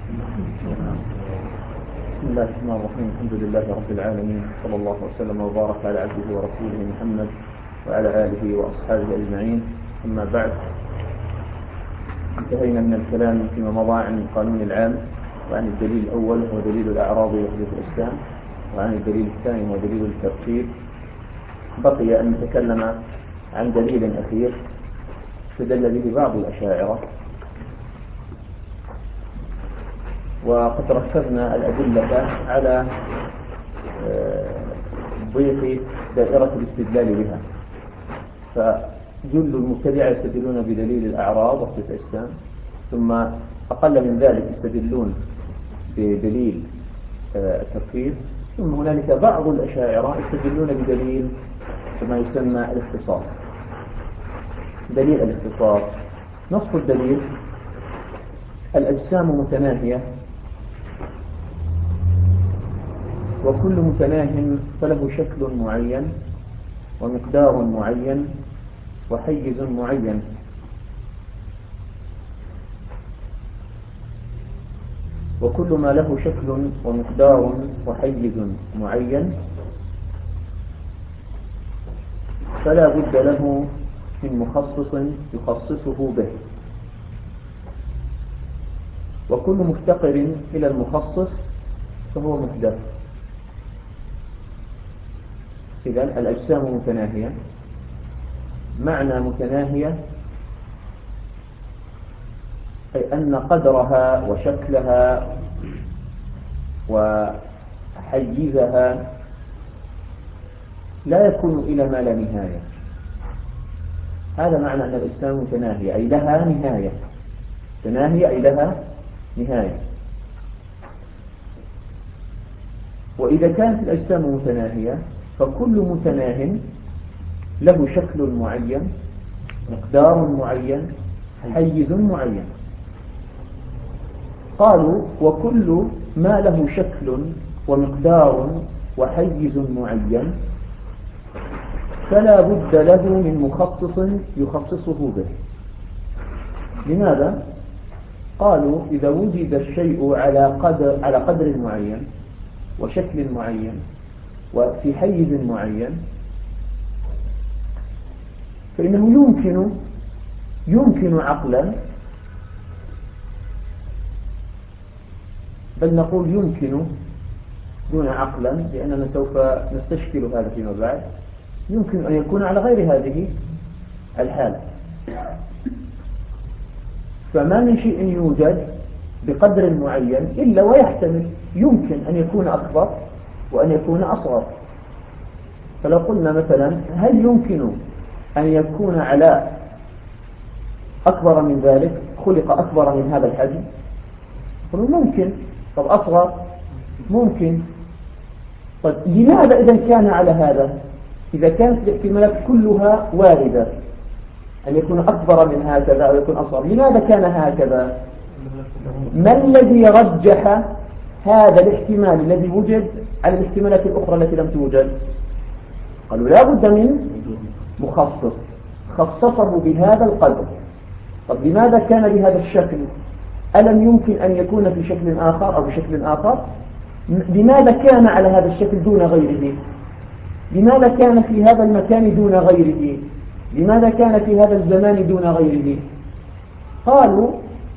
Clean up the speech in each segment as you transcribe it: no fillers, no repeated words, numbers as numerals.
بسم الله الرحمن الرحيم. الحمد لله رب العالمين، صلى الله وسلم وبارك على عبده ورسوله محمد وعلى آله وأصحابه أجمعين. أما بعد، انتهينا من الكلام فيما مضى عن القانون العام وعن الدليل الأول هو دليل الأعراض وحدوث الإسلام، وعن الدليل الثاني هو دليل الترتيب. بقي أن نتكلم عن دليل أخير استدل به بعض الأشاعرة، وقد ركزنا الأدلة على ضيق دائرة الاستدلال بها. فجل المبتدعة يستدلون بدليل الأعراض وحدوث الإسلام، ثم أقل من ذلك يستدلون بدليل التكفير، ثم هنالك بعض الأشاعرة يستدلون بدليل ما يسمى الاختصاص. دليل الاختصاص نصف الدليل: الأجسام متناهية، وكل متناه فله شكل معين ومقدار معين وحيز معين، وكل ما له شكل ومقدار وحيز معين فلا بد له من مخصص يخصصه به، وكل مفتقر إلى المخصص فهو محدث. إذن الأجسام متناهية، معنى متناهية أي أن قدرها وشكلها وحيزها لا يكون إلى ما لا نهاية. هذا معنى أن الأجسام متناهية، أي لها نهاية. تناهية أي لها نهاية. وإذا كانت الأجسام متناهية فكل متناه له شكل معين، مقدار معين، حيز معين. قالوا: وكل ما له شكل ومقدار وحيز معين فلا بد له من مخصص يخصصه به. لماذا؟ قالوا: إذا وجد الشيء على قدر معين وشكل معين وفي حيز معين فإنه يمكن عقلا، بل نقول يمكن دون عقلا لأننا سوف نستشكل هذا فيما بعد، يمكن أن يكون على غير هذه الحالة. فما من شيء يوجد بقدر معين إلا ويحتمل، يمكن أن يكون أكبر وأن يكون أصغر. فلو قلنا مثلا: هل يمكن أن يكون على أكبر من ذلك، خلق أكبر من هذا الحجم؟ قلنا ممكن. طب أصغر؟ ممكن. طيب لماذا إذا كان على هذا؟ إذا كانت الاحتمالات كلها واردة أن يكون أكبر من هكذا أو يكون أصغر، لماذا كان هكذا؟ ما الذي رجح هذا الاحتمال الذي وجد على الاحتمالات الأخرى التي لم توجد؟ قالوا: لا بد من مخصص خصصه بهذا القدر. طب لماذا كان بهذا الشكل؟ ألم يمكن أن يكون في شكل آخر أو بشكل آخر؟ لماذا كان على هذا الشكل دون غيره؟ لماذا كان في هذا المكان دون غيره؟ لماذا كان في هذا الزمان دون غيره؟ قالوا: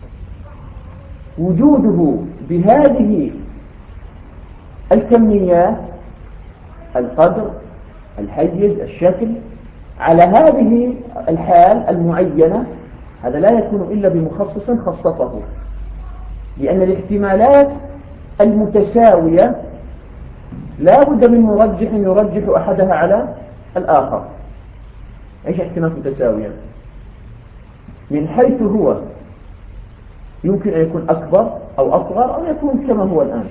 وجوده بهذه الكميات، القدر، الحيز، الشكل، على هذه الحال المعينة، هذا لا يكون إلا بمخصص خصصه، لأن الاحتمالات المتساوية لا بد من مرجح يرجح أحدها على الآخر. إيش احتمالات متساوية؟ من حيث هو يمكن أن يكون أكبر أو أصغر أو يكون كما هو الآن.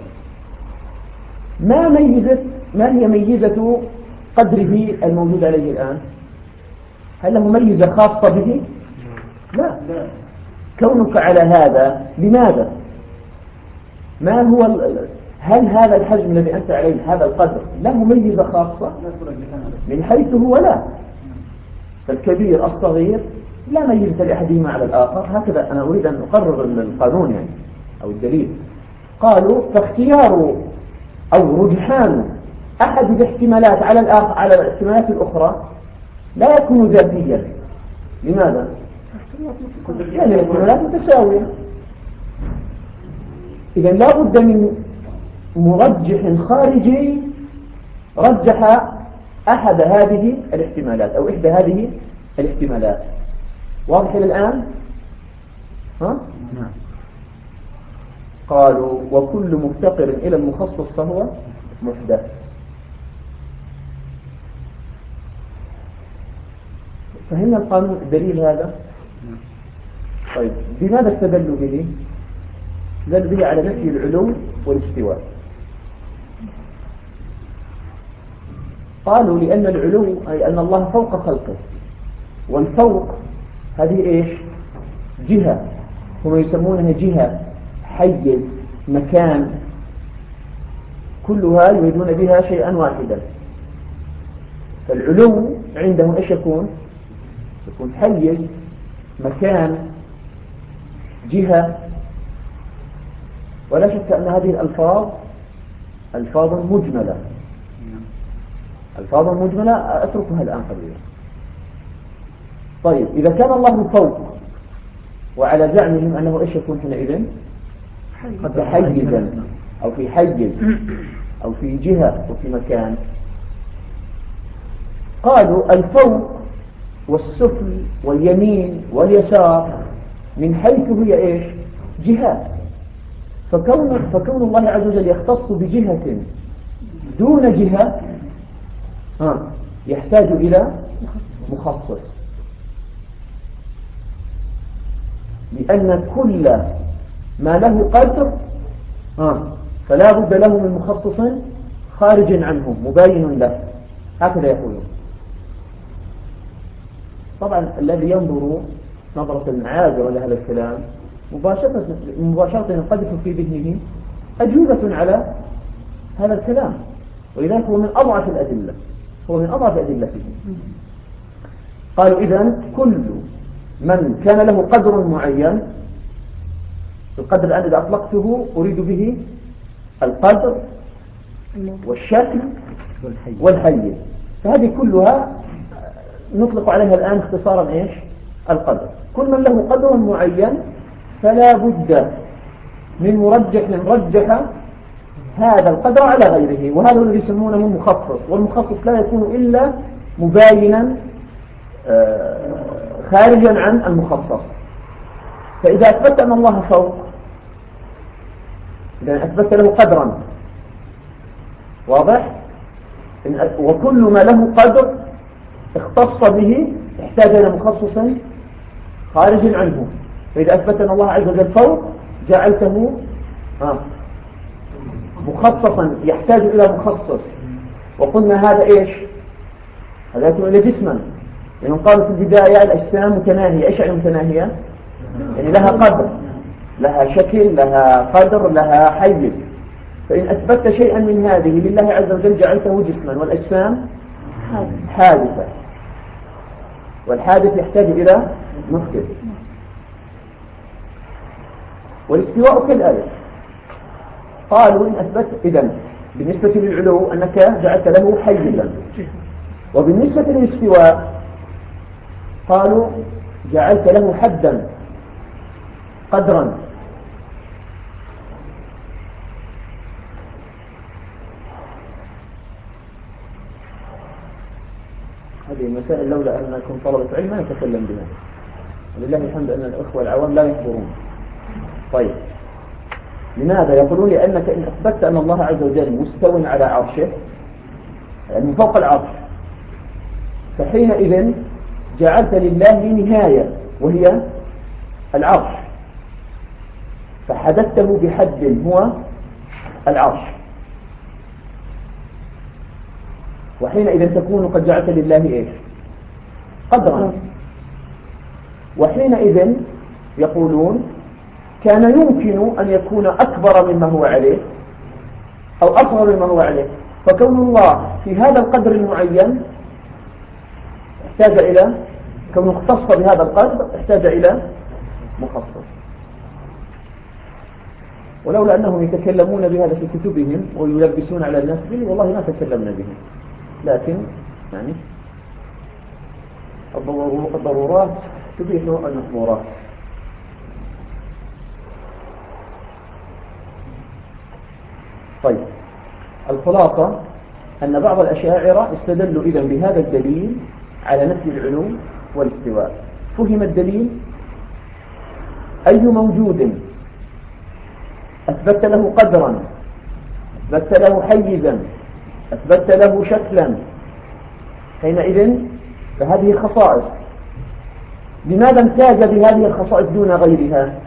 ما هي ميزة قدره الموجود عليه الآن؟ هل له ميزة خاصة به؟ لا. كونك على هذا لماذا؟ ما هو هل هذا الحجم الذي أنت عليه، هذا القدر، له ميزة خاصة؟ من حيث هو لا. فالكبير الصغير لا ميزة لأحدهما على الآخر. هكذا أنا أريد أن أقرر القانون يعني. أو الدليل. قالوا فاختيار أو رجحان أحد الاحتمالات على الاحتمالات الأخرى لا يكون ذاتيا. لماذا؟ لأن الاحتمالات متساوية. إذا لا بد من مرجح خارجي رجح أحد هذه الاحتمالات أو إحدى هذه الاحتمالات. واضح إلى الآن؟ ها؟ نعم. قالوا وكل مفتقر إلى المخصص فهو محدث. فهمنا القانون الدليل هذا؟ طيب بماذا استدلوا به؟ استدلوا به على نفي العلو والاستواء. قالوا لأن العلو أي أن الله فوق خلقه، والفوق هذه إيش؟ جهة، هم يسمونها جهة، حيز، مكان، كلها يريدون بها شيئا واحدا. فالعلو عندهم إيش يكون؟ يكون حيز، مكان، جهة. ولا شك أن هذه الألفاظ ألفاظ مجملة. ألفاظ مجملة أتركها الآن قليلا. طيب إذا كان الله فوق وعلى زعمهم أنه إيش يكون حينئذ؟ حيزا أو في حيز أو في جهة أو في مكان. قالوا الفوق والسفل واليمين واليسار من حيث هي إيش؟ جهات. فكون الله عز وجل يختص بجهة دون جهة يحتاج إلى مخصص، لأن كل ما له قدر فلا بد له من مخصص خارج عنه مباين له. هكذا يقولون. طبعا الذي ينظر نظرة عابرة لهذا الكلام مباشرة ينقذف في ذهنه أجوبة على هذا الكلام، ولذلك هو من أضعف الأدلة، هو من أضعف أدلته. قالوا إذن كل من كان له قدر معين، القدر الآن إذا أطلقته أريد به القدر والشكل والحيز، فهذه كلها نطلق عليها الآن اختصارا إيش؟ القدر. كل من له قدر معين فلا بد من مرجح رجح هذا القدر على غيره، وهذا الذي يسمونه مخصص. والمخصص لا يكون إلا مباينا خارجا عن المخصص. فإذا أثبت أن الله فوق، إذا أثبت له قدرا واضح، وكل ما له قدر اختص به احتاج إلى مخصص خارج عنه. فإذا أثبت أن الله عز وجل فوق جعلته مخصصا يحتاج إلى مخصص، وقلنا هذا إيش؟ هذا يكون إلى جسما، يعني قالوا في البداية الأجسام متناهية. إيش يعني متناهية؟ يعني لها قدر، لها شكل، لها قدر، لها حيز. فإن أثبت شيئا من هذه لله عز وجل جعلته جسما، والأجسام حادثة، والحادث يحتاج إلى محدث. والاستواء كذلك. قالوا إن أثبت إذن بالنسبة للعلو أنك جعلت له حيزا، وبالنسبة للاستواء قالوا جعلت له حدا، قدرا. هذه المسائل لولا أنكم طلبة علم ما نتكلم بها، ولله الحمد أن الأخوة العوام لا يحضرون. طيب لماذا؟ يقولون لأنك إن أثبتت أن الله عز وجل مستوٍ على عرشه، يعني فوق العرش، فحينئذ جعلت لله نهاية وهي العرش، فحدثته بحد هو العرش، وحينئذ تكون قد جعلت لله إيش؟ قدرا. وحينئذ يقولون كان يمكن أن يكون أكبر مما هو عليه أو أصغر مما هو عليه، فكون الله في هذا القدر المعين احتاج إلى، كونه اختص بهذا القدر احتاج إلى مخصص. ولولا أنهم يتكلمون بهذا في كتبهم ويلبسون على الناس به والله ما تكلمنا به، لكن يعني الضرورات تبيح المحظورات. طيب، الخلاصة أن بعض الأشاعرة استدلوا إذن بهذا الدليل على نفي العلو والاستواء. فهم الدليل: أي موجود أثبت له قدرا، أثبت له حيزا، أثبت له شكلا، حينئذ فهذه خصائص. لماذا امتاز بهذه الخصائص دون غيرها؟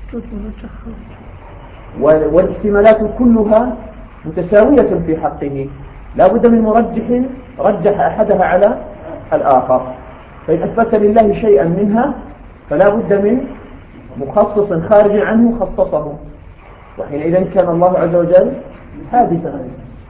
والاحتمالات كلها متساوية في حقه، لا بد من مرجح رجح أحدها على الآخر. فإن أثبت لله شيئا منها فلا بد من مخصص خارج عنه خصصه، وحينئذ كان الله عز وجل حادثا.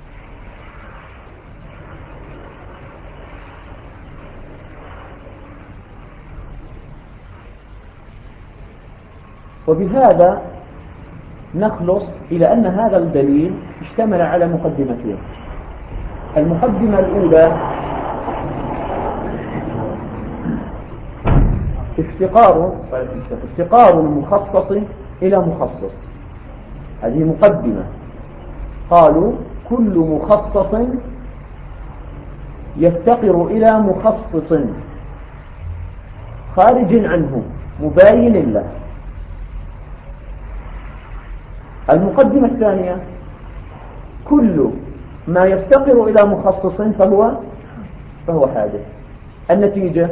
وبهذا نخلص إلى أن هذا الدليل اشتمل على مقدمتين. المقدمة الأولى افتقار المخصص إلى مخصص، هذه مقدمة. قالوا كل مخصص يفتقر إلى مخصص خارج عنه مباين له. المقدمة الثانية: كل ما يفتقر إلى مخصص فهو حادث. النتيجة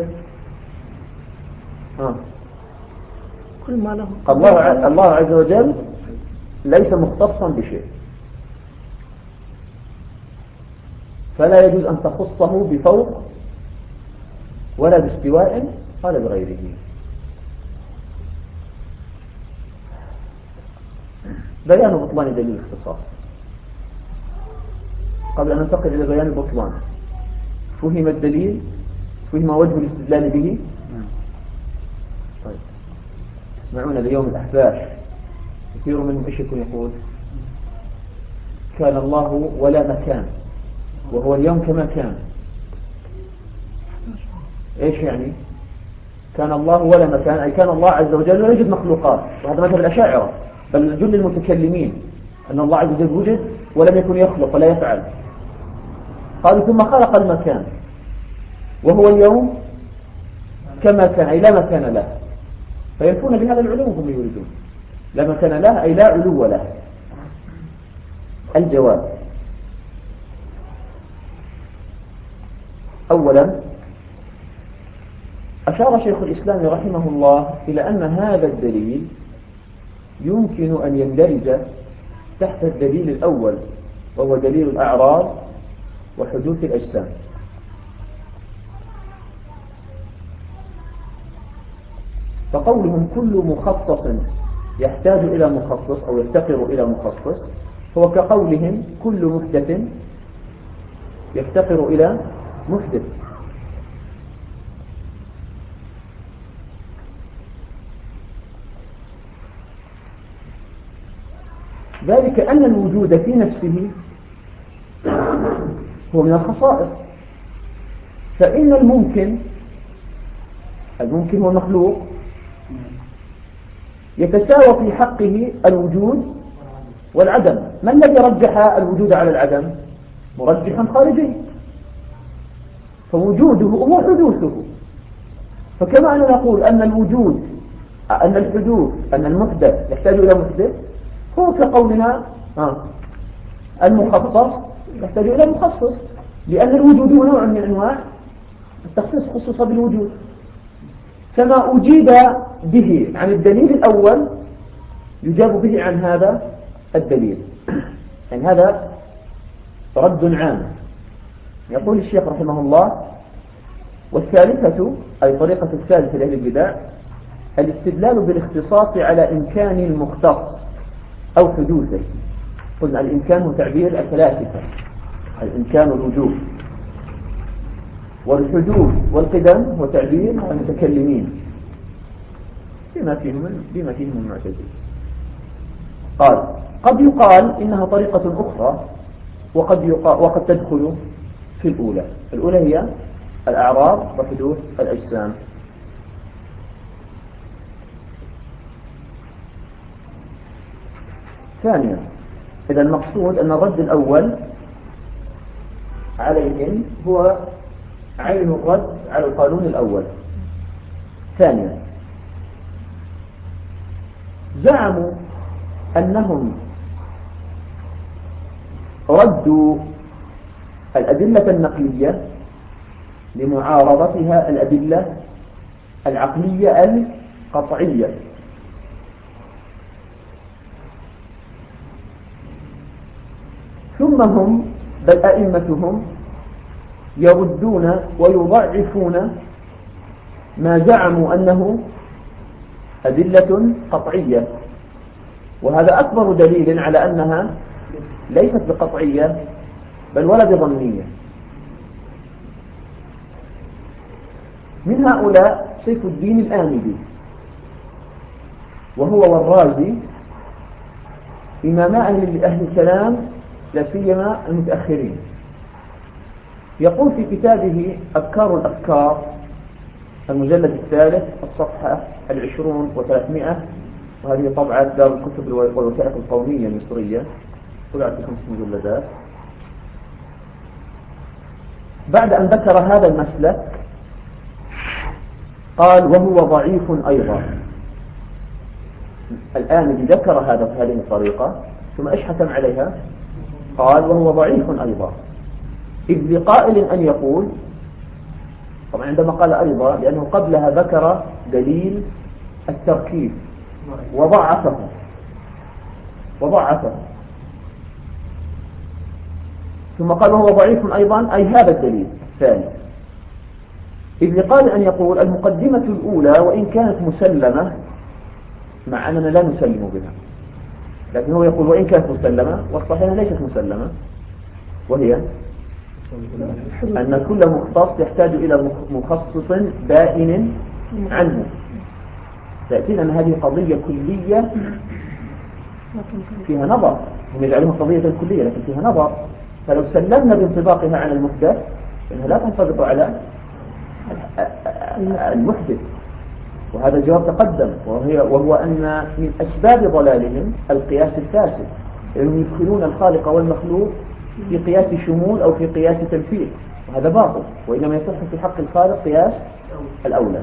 كل ما له الله عز وجل ليس مختصا بشيء، فلا يجوز أن تخصه بفوق ولا باستواء ولا بغيره. بيان بطلان دليل الاختصاص. قبل أن ننتقل إلى بيان البطلان، فهم الدليل؟ فهم وجه الاستدلال به؟ طيب، تسمعون اليوم الأحباش كثير منهم إيش يكون يقول: كان الله ولا مكان وهو اليوم كما كان. إيش يعني؟ كان الله ولا مكان، أي كان الله عز وجل ولا يوجد مخلوقات. وهذا مذهب الأشاعرة بل جل المتكلمين، أن الله عز وجل وجد ولم يكن يخلق ولا يفعل. قالوا ثم خلق المكان وهو اليوم كما كان، أي لا مكان له، فينفون بهذا العلو هم يريدون لا مكان له، أي لا علو له. الجواب: أولا، أشار شيخ الإسلام رحمه الله إلى أن هذا الدليل يمكن أن يندرج تحت الدليل الأول، وهو دليل الأعراض وحدوث الأجسام. فقولهم كل مخصص يحتاج إلى مخصص أو يفتقر إلى مخصص هو كقولهم كل محدث يفتقر إلى محدث. ذلك أن الوجود في نفسه هو من الخصائص، فإن الممكن هو المخلوق يتساوى في حقه الوجود والعدم. ما الذي رجح الوجود على العدم؟ مرجحا خارجي، فوجوده هو حدوثه. فكما أن نقول أن الوجود أن الحدوث أن المحدث يحتاج إلى محدث، هو كقولنا المخصص يحتاج إلى مخصص، لأن الوجود هو نوع من أنواع التخصيص، خصوصا بالوجود. فما أجيب به عن الدليل الأول يجاب به عن هذا الدليل، يعني هذا رد عام. يقول الشيخ رحمه الله: والثالثة أي طريقة الثالثة لأهل البدع الاستدلال بالاختصاص على إمكان المختص أو حدوثه. قلنا الإمكان هو تعبير الفلاسفة، الإمكان والوجود، والحدوث والقدم هو تعبير المتكلمين بما فيهم المعتزلة. قال: قد يقال إنها طريقة أخرى وقد تدخل في الأولى. الأولى هي الأعراض وحدوث الأجسام. ثانيا، إذا المقصود أن الرد الأول عليهم هو عين الرد على القانون الأول. ثانيا، زعموا أنهم ردوا الأدلة النقلية لمعارضتها الأدلة العقلية القطعية، ثم هم بل أئمتهم يردون ويضعفون ما زعموا أنه أدلة قطعية، وهذا أكبر دليل على أنها ليست بقطعية بل ولا بظنية. من هؤلاء سيف الدين الآمدي، وهو والرازي إماما أهل الكلام لا سيما المتأخرين. يقول في كتابه أفكار الأفكار المجلد الثالث الصفحة 20 و300، وهذه طبعة دار الكتب والوثائق القومية المصرية، طبعت ب5 مجلدات. بعد أن ذكر هذا المسلك قال وهو ضعيف أيضا. الآن ذكر هذا بهذه الطريقة ثم إيش حكم عليها؟ قال وهو ضعيف أيضا، إذ لقائل أن يقول، طبعا عندما قال أيضا لأنه قبلها ذكر دليل التركيب وضعفه ثم قال وهو ضعيف أيضا، أي هذا الدليل الثاني. إذ لقائل أن يقول المقدمة الأولى وإن كانت مسلمة، مع أننا لا نسلم بها، لكن هو يقول وإن كانت مسلمة، والصحيح ليست مسلمة، وهي أن كل مختص يحتاج إلى مخصص بائن عنه. تأتينا أن هذه قضية كلية فيها نظر، هم يجعلونها قضية كلية لكن فيها نظر. فلو سلمنا بانطباقها على المحدث فإنها لا تنطبق على المحدث، وهذا الجواب تقدم، وهو أن من أسباب ضلالهم القياس الفاسد، لأنهم يدخلون الخالق والمخلوق في قياس شمول أو في قياس تنفيذ، وهذا باطل، وإنما يصح في حق الخالق قياس الأولى.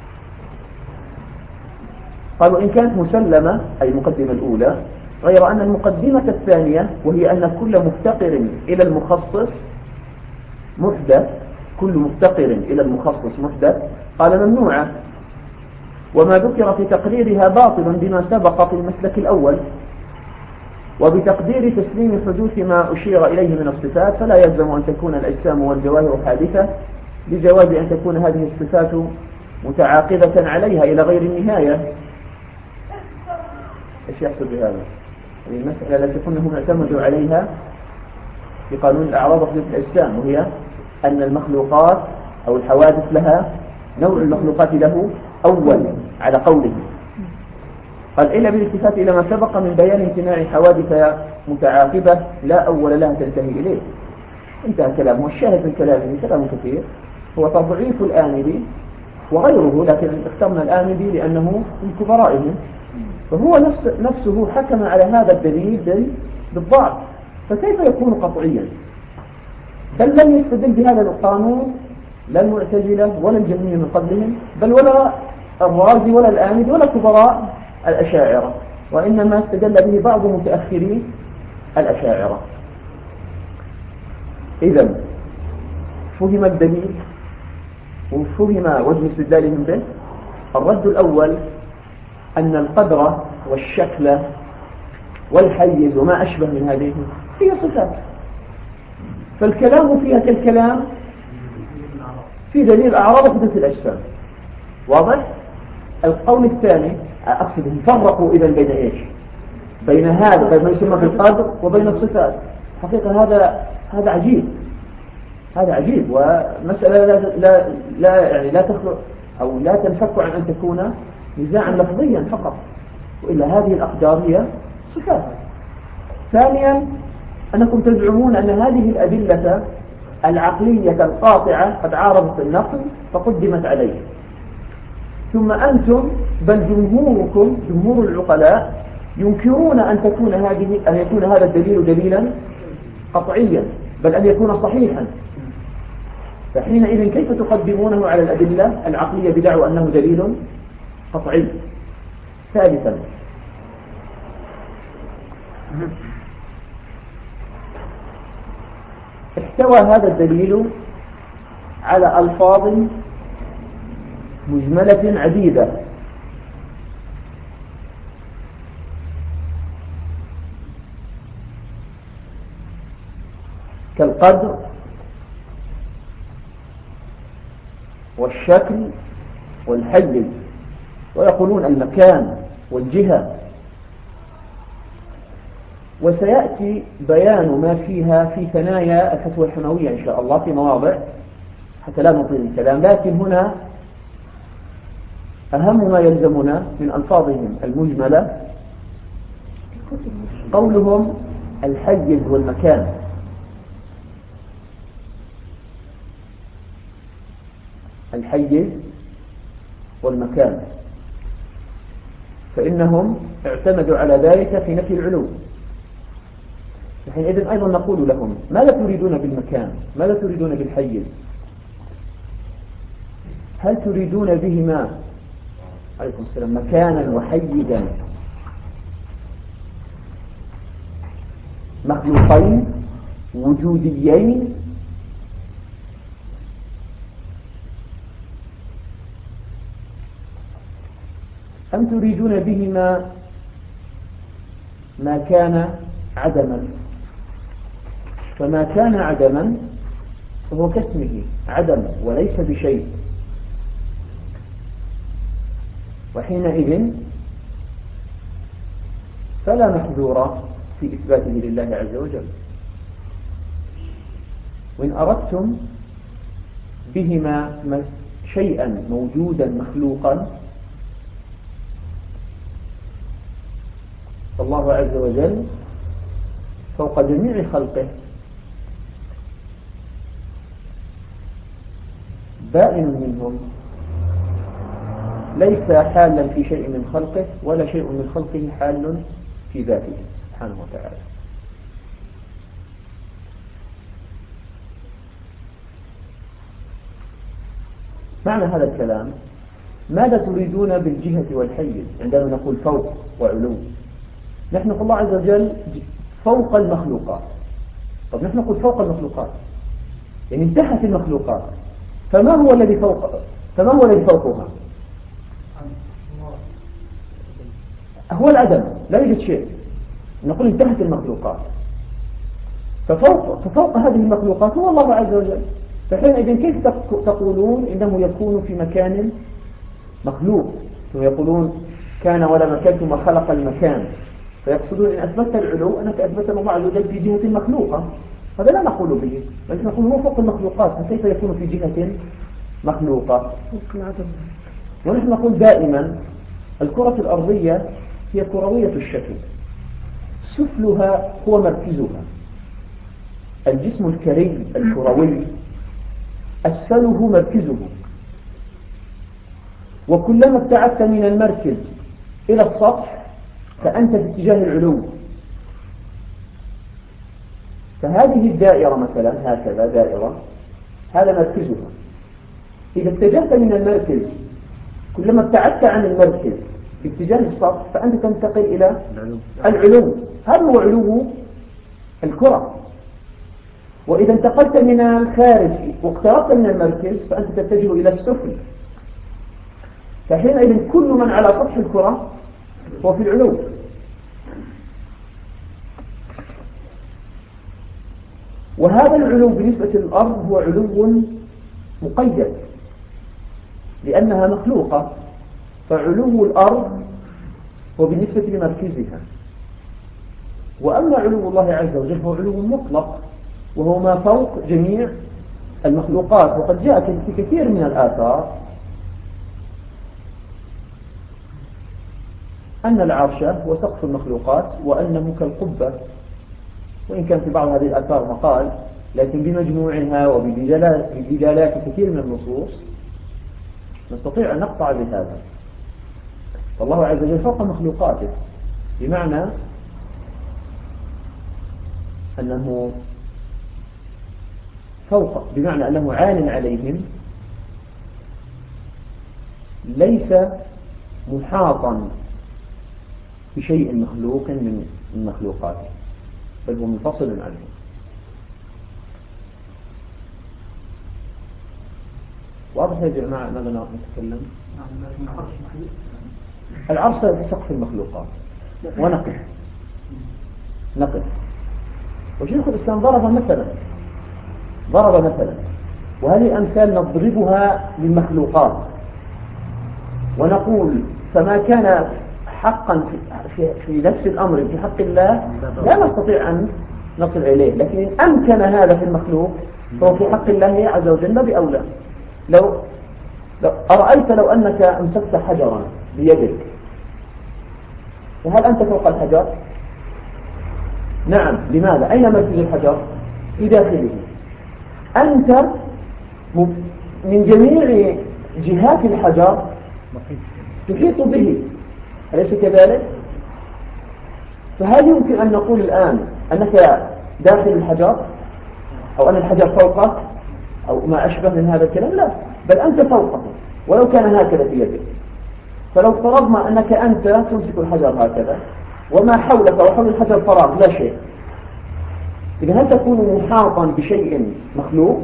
قالوا إن كانت مسلمة أي المقدمة الأولى، غير أن المقدمة الثانية وهي أن كل مفتقر إلى المخصص محدث، كل مفتقر إلى المخصص محدث، قال ممنوعة، وما ذكر في تقريرها باطل بما سبق في المسلك الأول. وبتقدير تسليم حدوث ما أشير إليه من الصفات فلا يلزم أن تكون الأجسام والجواهر حادثة، بجواز أن تكون هذه الصفات متعاقبة عليها إلى غير النهاية. إيش يحصل بهذا؟ المسألة التي كنهم اعتمدوا عليها في قانون الأعراض وحدوث الأجسام، وهي أن المخلوقات أو الحوادث لها نوع المخلوقات له أول على قوله، قال إلا بالالتفات إلى ما سبق من بيان امتناع حوادث متعاقبة لا أول لها تنتهي إليه. انتهى كلامه، والشاهد من كلامه كلام كثير هو تضعيف الآمدي وغيره، لكن اخترنا الآمدي لأنه من كبرائهم، فهو نفسه حكم على هذا الدليل بالضعف، فكيف يكون قطعيا؟ بل لم يستدل بهذا القانون لا المعتزلة ولا الجهمية من قبلهم، بل ولا الرازي ولا الآمدي ولا كبراء الأشاعرة، وإنما استدل به بعض متأخري الأشاعرة. إذن فهم الدليل وفهم وجه استدلالهم به. الرد الأول أن القدر والشكل والحيز وما أشبه من هذه هي صفات، فالكلام فيها كالكلام في دليل أعراض حدوث الأجسام. واضح؟ القول الثاني أقصد فرقوا إذا بين إيش؟ بين هذا بين ما يسمى بالقدر وبين الصفات. حقيقة هذا عجيب، هذا عجيب، ومسألة لا تخلق أو لا تنفك عن أن تكون نزاعا لفظيا فقط، وإلا هذه الأقدار هي صفات، ثانيا أنكم تزعمون أن هذه الأدلة العقلية القاطعة قد عارضت النقل فقدمت عليه. ثم أنتم بل جمهوركم جمهور العقلاء ينكرون أن يكون هذا الدليل دليلا قطعيا، بل أن يكون صحيحا. فحينئذ كيف تقدمونه على الأدلة العقلية بدعوى أنه دليل قطعي؟ ثالثا، احتوى هذا الدليل على ألفاظ مجملة عديدة، كالقدر والشكل والحيز، ويقولون المكان والجهة. وسيأتي بيان ما فيها في ثنايا الفتوى الحموية إن شاء الله في مواضع حتى لا نطيل الكلام، لكن هنا أهم ما يلزمنا من ألفاظهم المجملة قولهم الحيز والمكان. الحيز والمكان، فإنهم اعتمدوا على ذلك في نفي العلو. حينئذ أيضا نقول لهم ماذا تريدون بالمكان؟ ماذا تريدون بالحيز؟ هل تريدون بهما عليكم السلام مكانا وحيزا مخلوقين وجوديين، أم تريدون بهما ما كان عدما؟ فما كان عدما فهو كاسمه عدم وليس بشيء، وحينئذ فلا محذور في إثباته لله عز وجل. وإن أردتم بهما شيئا موجودا مخلوقا فالله عز وجل فوق جميع خلقه بائن منهم، ليس حالا في شيء من خلقه ولا شيء من خلقه حال في ذاته سبحانه وتعالى. معنى هذا الكلام ماذا تريدون بالجهة والحيز عندما نقول فوق وعلو؟ نحن نقول الله عز وجل فوق المخلوقات. طب نحن نقول فوق المخلوقات يعني انتهت المخلوقات، فما هو الذي فوقها؟ هو العدم، لا يوجد شيء. نقول انتهت المخلوقات، ففوق هذه المخلوقات هو الله عز وجل. فحينئذ كيف تقولون إنه يكون في مكان مخلوق؟ ثم يقولون كان ولا مكان ثم خلق المكان، فيقصدون إن أثبت العلو أنك أثبت الله عز وجل في جهة مخلوقة. هذا لا نقول به، بل نقول هو فوق المخلوقات، فكيف يكون في جهة مخلوقة؟ ونحن نقول دائما الكرة الأرضية هي كروية الشكل، سفلها هو مركزها. الجسم الكري الكروي أسفله مركزه، وكلما ابتعدت من المركز إلى السطح فأنت في اتجاه العلو. فهذه الدائرة مثلا هكذا دائرة، هذا مركزها. إذا اتجهت من المركز كلما ابتعدت عن المركز باتجاه السطح فأنت تنتقل إلى العلو. هذا هو علو الكرة. وإذا انتقلت من الخارج واقتربت من المركز فأنت تتجه إلى السفل. فحينئذ كل من على سطح الكرة هو في العلو. وهذا العلو بالنسبة للأرض هو علو مقيد لأنها مخلوقة، فعلو الأرض هو بالنسبة لمركزها. وأما علو الله عز وجل هو علو مطلق، وهو ما فوق جميع المخلوقات. وقد جاء في كثير من الآثار أن العرش هو سقف المخلوقات، وأنه كالقبة وإن كان في بعض هذه الآثار مقال، لكن بمجموعها وبدلالات كثير من النصوص نستطيع أن نقطع بهذا. فالله عز وجل فوق مخلوقاته، بمعنى أنه عال عليهم، ليس محاطا بشيء مخلوق من مخلوقاته، بل هو منفصل عنه. واضح يا جماعة ماذا نتكلم؟ العرش في سقف المخلوقات، ونقف. وشيخ الإسلام ضرب مثلا، وهذه أمثال نضربها للمخلوقات ونقول فما كان حقا في نفس الأمر في حق الله لا نستطيع أن نصل إليه، لكن إن أمكن هذا في المخلوق فهو في حق الله عز وجل بأولى. لو أرأيت لو أنك أمسكت حجرا بيدك، فهل أنت فوق الحجر؟ نعم. لماذا؟ أين مركز الحجر؟ في داخله. أنت من جميع جهات الحجر تحيط به، أليس كذلك؟ فهل يمكن أن نقول الآن أنك داخل الحجر أو أن الحجر فوقك أو ما أشبه من هذا الكلام؟ لا، بل أنت فوقه ولو كان هكذا في يدك. فلو فرضنا أنك أنت تمسك الحجر هكذا وما حولك وحول الحجر فراغ لا شيء، إذا هل تكون محاطا بشيء مخلوق؟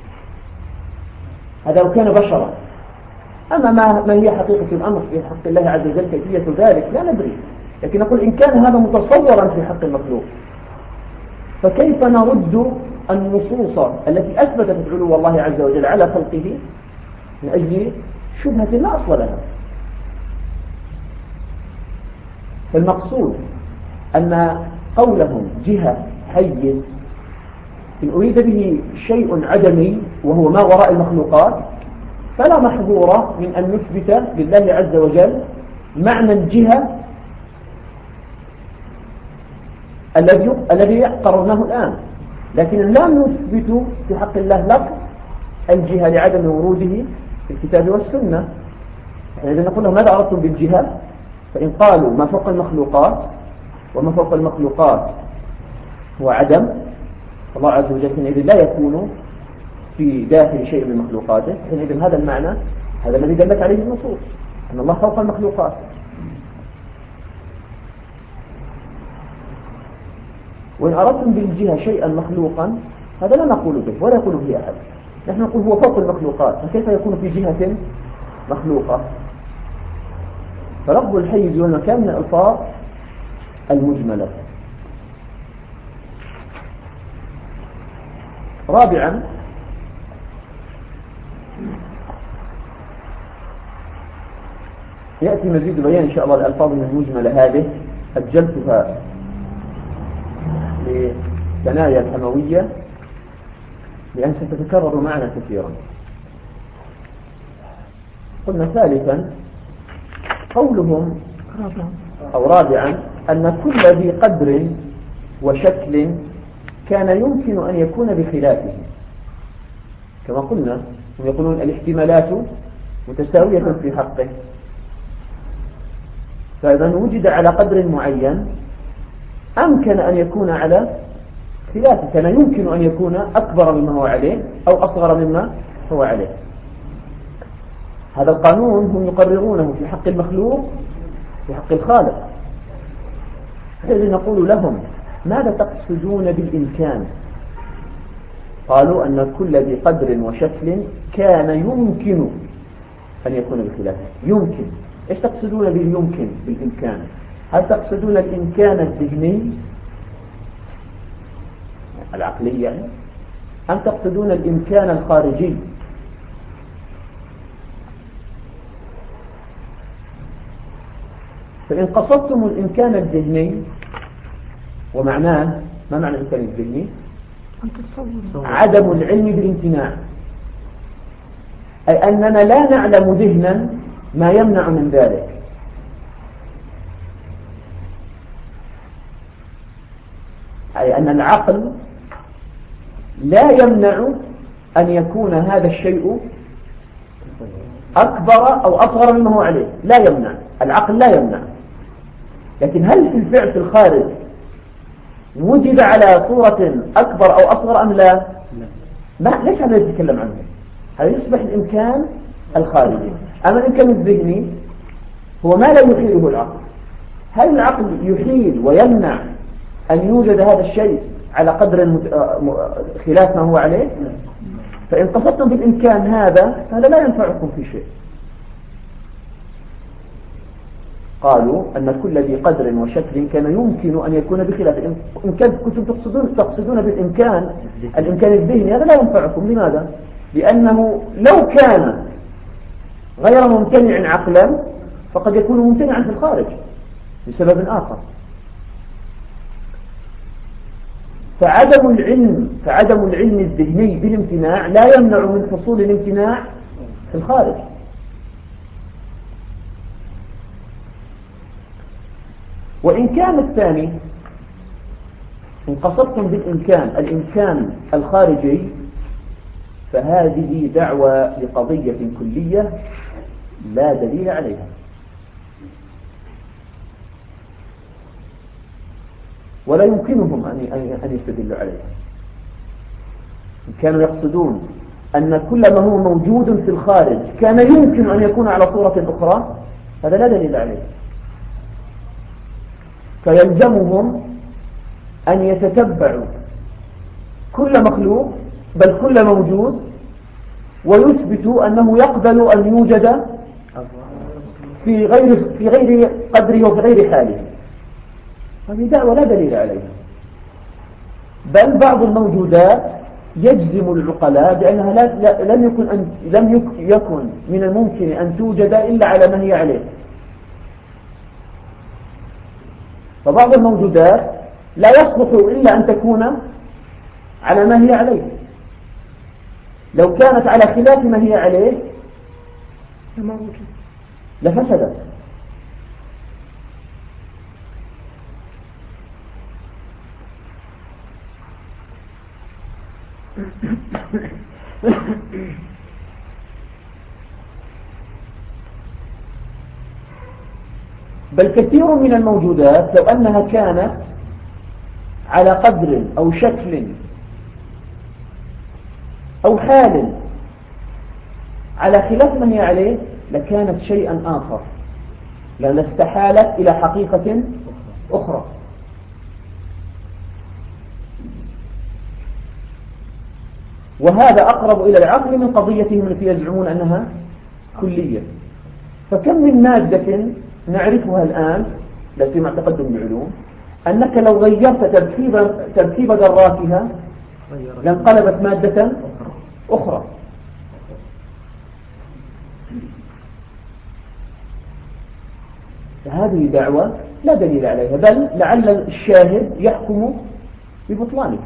هذا لو كان بشرا. أما ما هي حقيقة الأمر في حق الله عز وجل كيفية ذلك لا ندري، لكن نقول إن كان هذا متصورا في حق المخلوق فكيف نرد النصوص التي أثبتت علو الله عز وجل على خلقه من أجل شبهة لا أصل لها؟ فالمقصود أن قولهم جهة حيز إن أريد به شيء عدمي وهو ما وراء المخلوقات فلا محظور من أن نثبت لله عز وجل معنى الجهة الذي قررناه الآن، لكن لا نثبت في حق الله لفظ الجهة لعدم وروده في الكتاب والسنة. إذا نقول لهم ماذا أردتم بالجهة؟ فإن قالوا ما فوق المخلوقات وما فوق المخلوقات هو عدم، الله عز وجل حينئذ لا يكون في داخل شيء من مخلوقاته، حينئذ هذا المعنى هذا الذي دلت عليه النصوص أن الله فوق المخلوقات. وإن أردتم بالجهة شيئا مخلوقا هذا لا نقول به ولا يقول به أحد، نحن نقول هو فوق المخلوقات، فكيف يكون في جهة مخلوقة؟ فرب الحيز والمكان من الألفاظ المجملة. رابعا يأتي مزيد بيان إن شاء الله الألفاظ المجملة هذه أجلتها لثنايا الحموية لأن ستتكرر معنا كثيرا. قلنا ثالثا قولهم أو رابعا أن كل ذي قدر وشكل كان يمكن أن يكون بخلافه، كما قلنا هم يقولون الاحتمالات متساوية في حقه، فإذا وجد على قدر معين أمكن أن يكون على خلافه، كان يمكن أن يكون أكبر مما هو عليه أو أصغر مما هو عليه. هذا القانون هم يقررونه في حق المخلوق في حق الخالق. فإذا نقول لهم ماذا تقصدون بالإمكان؟ قالوا أن كل ذي قدر وشكل كان يمكن أن يكون بخلافه. يمكن، إيش تقصدون باليمكن بالإمكان؟ هل تقصدون الإمكان الذهني العقلي يعني، أم تقصدون الإمكان الخارجي؟ فإن قصدتم الإمكان الذهني ومعناه ما معنى الإمكان الذهني؟ عدم العلم بالامتناع، أي أننا لا نعلم ذهنا ما يمنع من ذلك. أي أن العقل لا يمنع أن يكون هذا الشيء أكبر أو أصغر مما هو عليه، لا يمنع، العقل لا يمنع. لكن هل في الفعل في الخارج وجد على صورة أكبر أو أصغر أم لا؟ ليش هذا يتكلم عنه؟ هذا يصبح الإمكان الخارجي. أما الإمكان الذهني هو ما لا يحيله العقل. هل العقل يحيل ويمنع أن يوجد هذا الشيء على قدر خلاف ما هو عليه؟ فإن قصدتم بالإمكان هذا لا ينفعكم في شيء. قالوا أن كل ذي قدر وشكل كان يمكن أن يكون بخلاف. إن كنتم تقصدون بالإمكان الإمكان الذهني هذا لا ينفعكم. لماذا؟ لأنه لو كان غير ممتنع عقلا فقد يكون ممتنعا في الخارج لسبب آخر. فعدم العلم الذهني بالامتناع لا يمنع من حصول الامتناع في الخارج. وإن كان الثاني إن قصدتم بالإمكان الإمكان الخارجي فهذه دعوة لقضية كلية لا دليل عليها، ولا يمكنهم أن يستدلوا عليها. إن كانوا يقصدون أن كل ما هو موجود في الخارج كان يمكن أن يكون على صورة أخرى هذا لا دليل عليه. فيلزمهم أن يتتبعوا كل مخلوق بل كل موجود ويثبتوا أنه يقبل أن يوجد في غير قدره وفي غير حاله. هذه دعوة لا دليل عليها. بل بعض الموجودات يجزم العقلاء بأنها لم يكن من الممكن أن توجد إلا على ما هي عليه. فبعض الموجودات لا يصلح إلا أن تكون على ما هي عليه. لو كانت على خلاف ما هي عليه لفسدت. بل كثير من الموجودات لو أنها كانت على قدر أو شكل أو حال على خلاف ما هي عليه لكانت شيئا آخر، لاستحالت إلى حقيقة أخرى. وهذا أقرب إلى العقل من قضيتهم التي يزعمون أنها كلية. فكم من مادة نعرفها الآن لا سيما تقدم العلوم أنك لو غيرت تركيب ذراتها لانقلبت مادة أخرى. هذه دعوة لا دليل عليها، بل لعل الشاهد يحكم ببطلانها.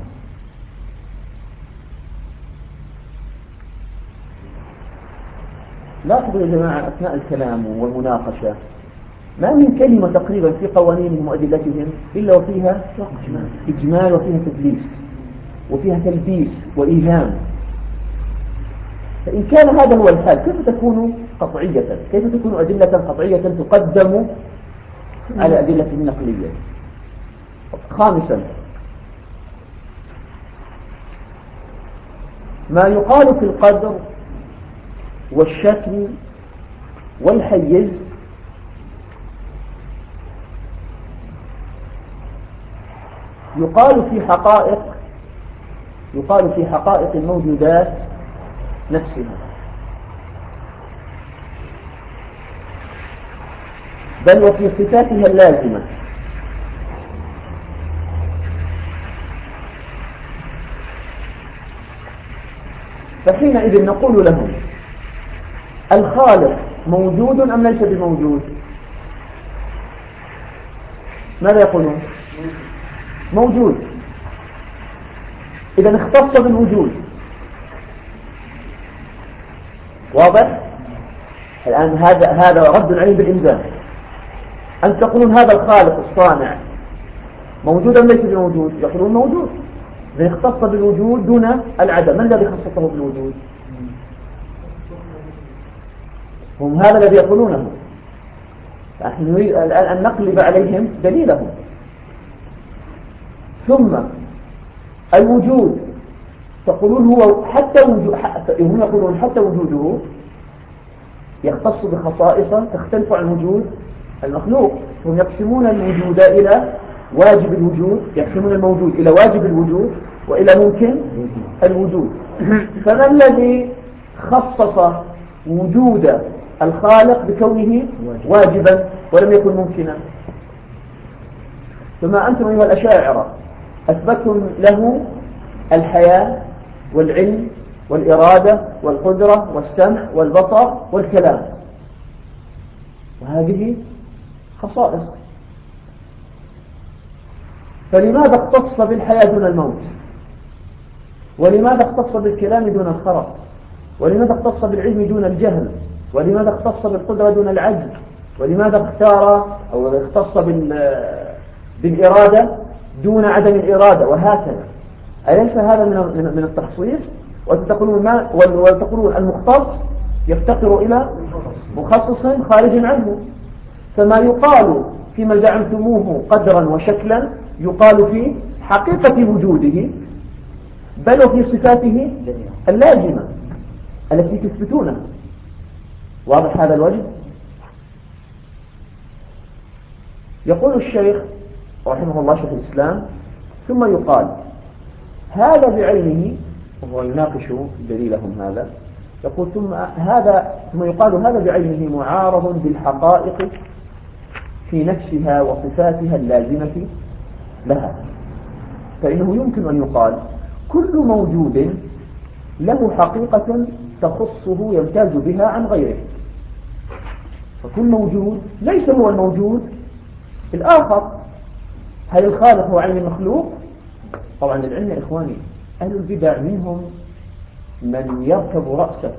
لاحظوا يا جماعة أثناء الكلام والمناقشة ما من كلمة تقريبا في قوانينهم وأدلتهم إلا وفيها إجمال وفيها تدليس وفيها تلبيس وإيهام. فإن كان هذا هو الحال كيف تكون قطعية؟ كيف تكون أدلة قطعية تقدم على أدلة نقلية؟ خامسا ما يقال في القدر والشكل والحيز يقال في حقائق الموجودات نفسها، بل وفي صفاتها اللازمة. فحينئذ نقول لهم الخالق موجود أم ليس بموجود؟ ماذا يقولون؟ موجود. إذا اختص بالوجود. واضح؟ الآن هذا رد عليه بالإلزام. أن تقولون هذا الخالق الصانع موجودا ليس بموجود، يقولون موجود، إذا اختص بالوجود دون العدم. من الذي خصصه بالوجود؟ هم هذا الذي يقولونه. نحن نريد الآن أن نقلب عليهم دليلهم. ثم الوجود تقولون هو حتى وجود، هم يقولون حتى وجوده يختص بخصائص تختلف عن وجود المخلوق. هم يقسمون الوجود إلى واجب الوجود، يقسمون الموجود إلى واجب الوجود وإلى ممكن الوجود. فما الذي خصص وجود الخالق بكونه واجبا ولم يكن ممكنا؟ فما أنتم أيها الأشاعرة أثبتم له الحياة والعلم والإرادة والقدرة والسمع والبصر والكلام، وهذه خصائص. فلماذا اختص بالحياة دون الموت؟ ولماذا اختص بالكلام دون الخرس؟ ولماذا اختص بالعلم دون الجهل؟ ولماذا اختص بالقدرة دون العجز؟ ولماذا اختار أو اختص بالإرادة دون عدم الإرادة؟ وهكذا. أليس هذا من التخصيص؟ وتقولون المختص يفتقر إلى مخصص خارج عنه. فما يقال فيما زعمتموه قدرا وشكلا يقال في حقيقة وجوده، بل وفي صفاته اللازمة التي تثبتونها. واضح هذا الوجه؟ يقول الشيخ رحمه الله شيخ الإسلام: ثم يقال هذا بعينه، وهو يناقش دليلهم هذا، يقول ثم يقال هذا بعينه معارض بالحقائق في نفسها وصفاتها اللازمة لها. فإنه يمكن أن يقال كل موجود له حقيقة تخصه يمتاز بها عن غيره. فكل موجود ليس هو الموجود الآخر. هل الخالق هو عين المخلوق؟ طبعا العلم يا إخواني أهل البدع منهم من يركب رأسه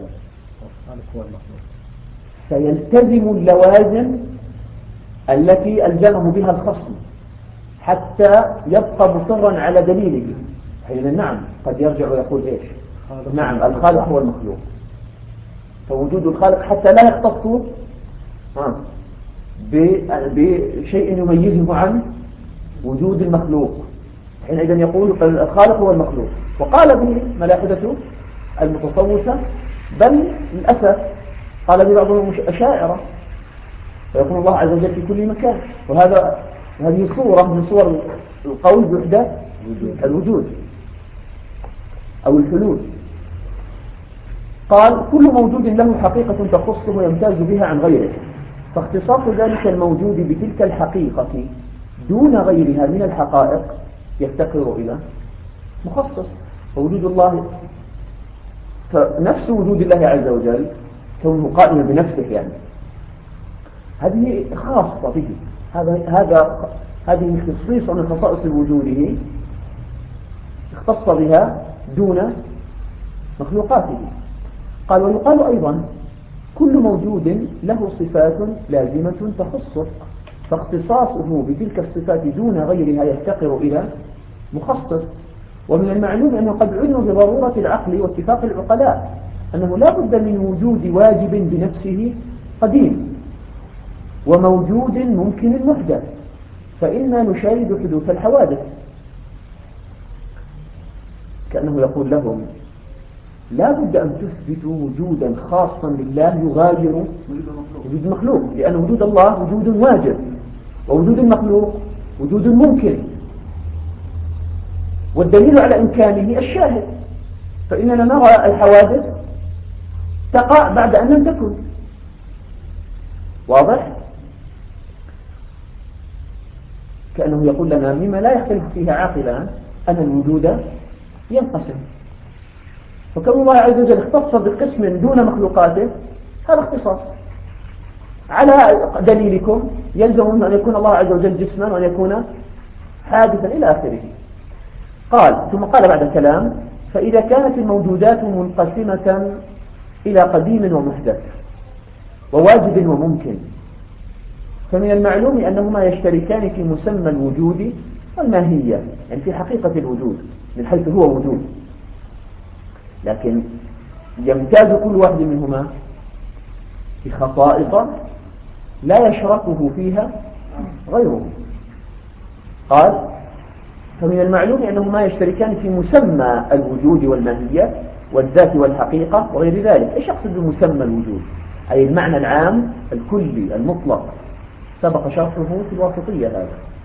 فيلتزم اللوازم التي ألزمه بها الخصم حتى يبقى مصرا على دليله. حين نعم قد يرجع ويقول إيش؟ نعم الخالق هو المخلوق، فوجود الخالق حتى لا يختص بشيء يميزه عن وجود المخلوق. حينئذ يقول الخالق هو المخلوق. وقال به ملاحدة المتصوفة، بل للأسف قال به بعضهم الأشاعرة، ويقول الله عز وجل في كل مكان. هذه صورة من صور القول بوحدة الوجود أو الحلول. قال كل موجود له حقيقة تخصه يمتاز بها عن غيره، فاختصاص ذلك الموجود بتلك الحقيقة دون غيرها من الحقائق يفتقر إلى مخصص. ووجود الله فنفس وجود الله عز وجل كونه قائما بنفسه، يعني هذه خاصة به، هذه خصيصة من خصائص وجوده اختص بها دون مخلوقاته. قال ويقال أيضا كل موجود له صفات لازمة تخصه، فاختصاصه بتلك الصفات دون غيرها يفتقر إلى مخصص. ومن المعلوم أنه قد علم بضرورة العقل واتفاق العقلاء أنه لا بد من وجود واجب بنفسه قديم وموجود ممكن محدث، فإنا نشاهد حدوث الحوادث. كأنه يقول لهم لا بد أن تثبتوا وجودا خاصا لله يغاير وجود المخلوق، لأن وجود الله وجود واجب ووجود المخلوق وجود ممكن، والدليل على إمكانه الشاهد. فإننا نرى الحوادث تقع بعد أن لم تكن. واضح؟ كأنه يقول لنا مما لا يختلف فيها عاقلان أن الوجود ينقسم. فكون الله عز وجل اختص بقسم دون مخلوقاته هذا اختصاص. على دليلكم يلزم من أن يكون الله عز وجل جسما وأن يكون حادثا إلى آخره. قال ثم قال بعد كلام: فإذا كانت الموجودات منقسمة إلى قديم ومحدث وواجب وممكن، فمن المعلوم أنهما يشتركان في مسمى الوجود والماهية، يعني في حقيقة الوجود من حيث هو وجود، لكن يمتاز كل واحد منهما بخصائص لا يشركه فيها غيره. قال فمن المعلوم أنهما يشتركان في مسمى الوجود والماهية والذات والحقيقة وغير ذلك. إيش يقصد بمسمى الوجود؟ أي المعنى العام الكلي المطلق، سبق شرحه في الواسطية هذا.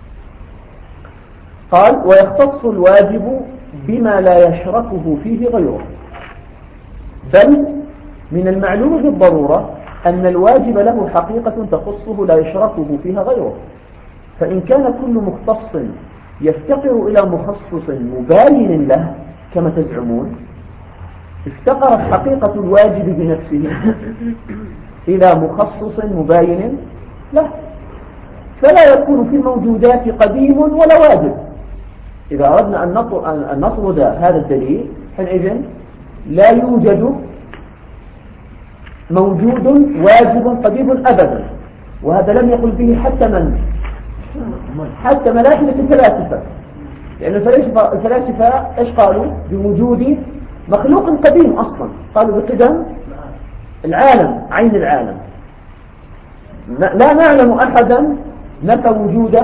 قال ويختص الواجب بما لا يشركه فيه غيره، بل من المعلوم بالضرورة أن الواجب له حقيقة تخصه لا يشركه فيها غيره، فإن كان كل مختص يفتقر إلى مخصص مباين له كما تزعمون، افتقرت حقيقة الواجب بنفسه إلى مخصص مباين له، فلا يكون في الموجودات قديم ولا واجب. إذا أردنا أن نطرد هذا الدليل حينئذ لا يوجد موجود واجب قديم أبدا، وهذا لم يقل به حتى ملاحدة الفلاسفة، لأن الفلاسفة إيش قالوا؟ بوجود مخلوق قديم أصلا، قالوا بقدم العالم، عين العالم. لا نعلم أحدا نفى وجود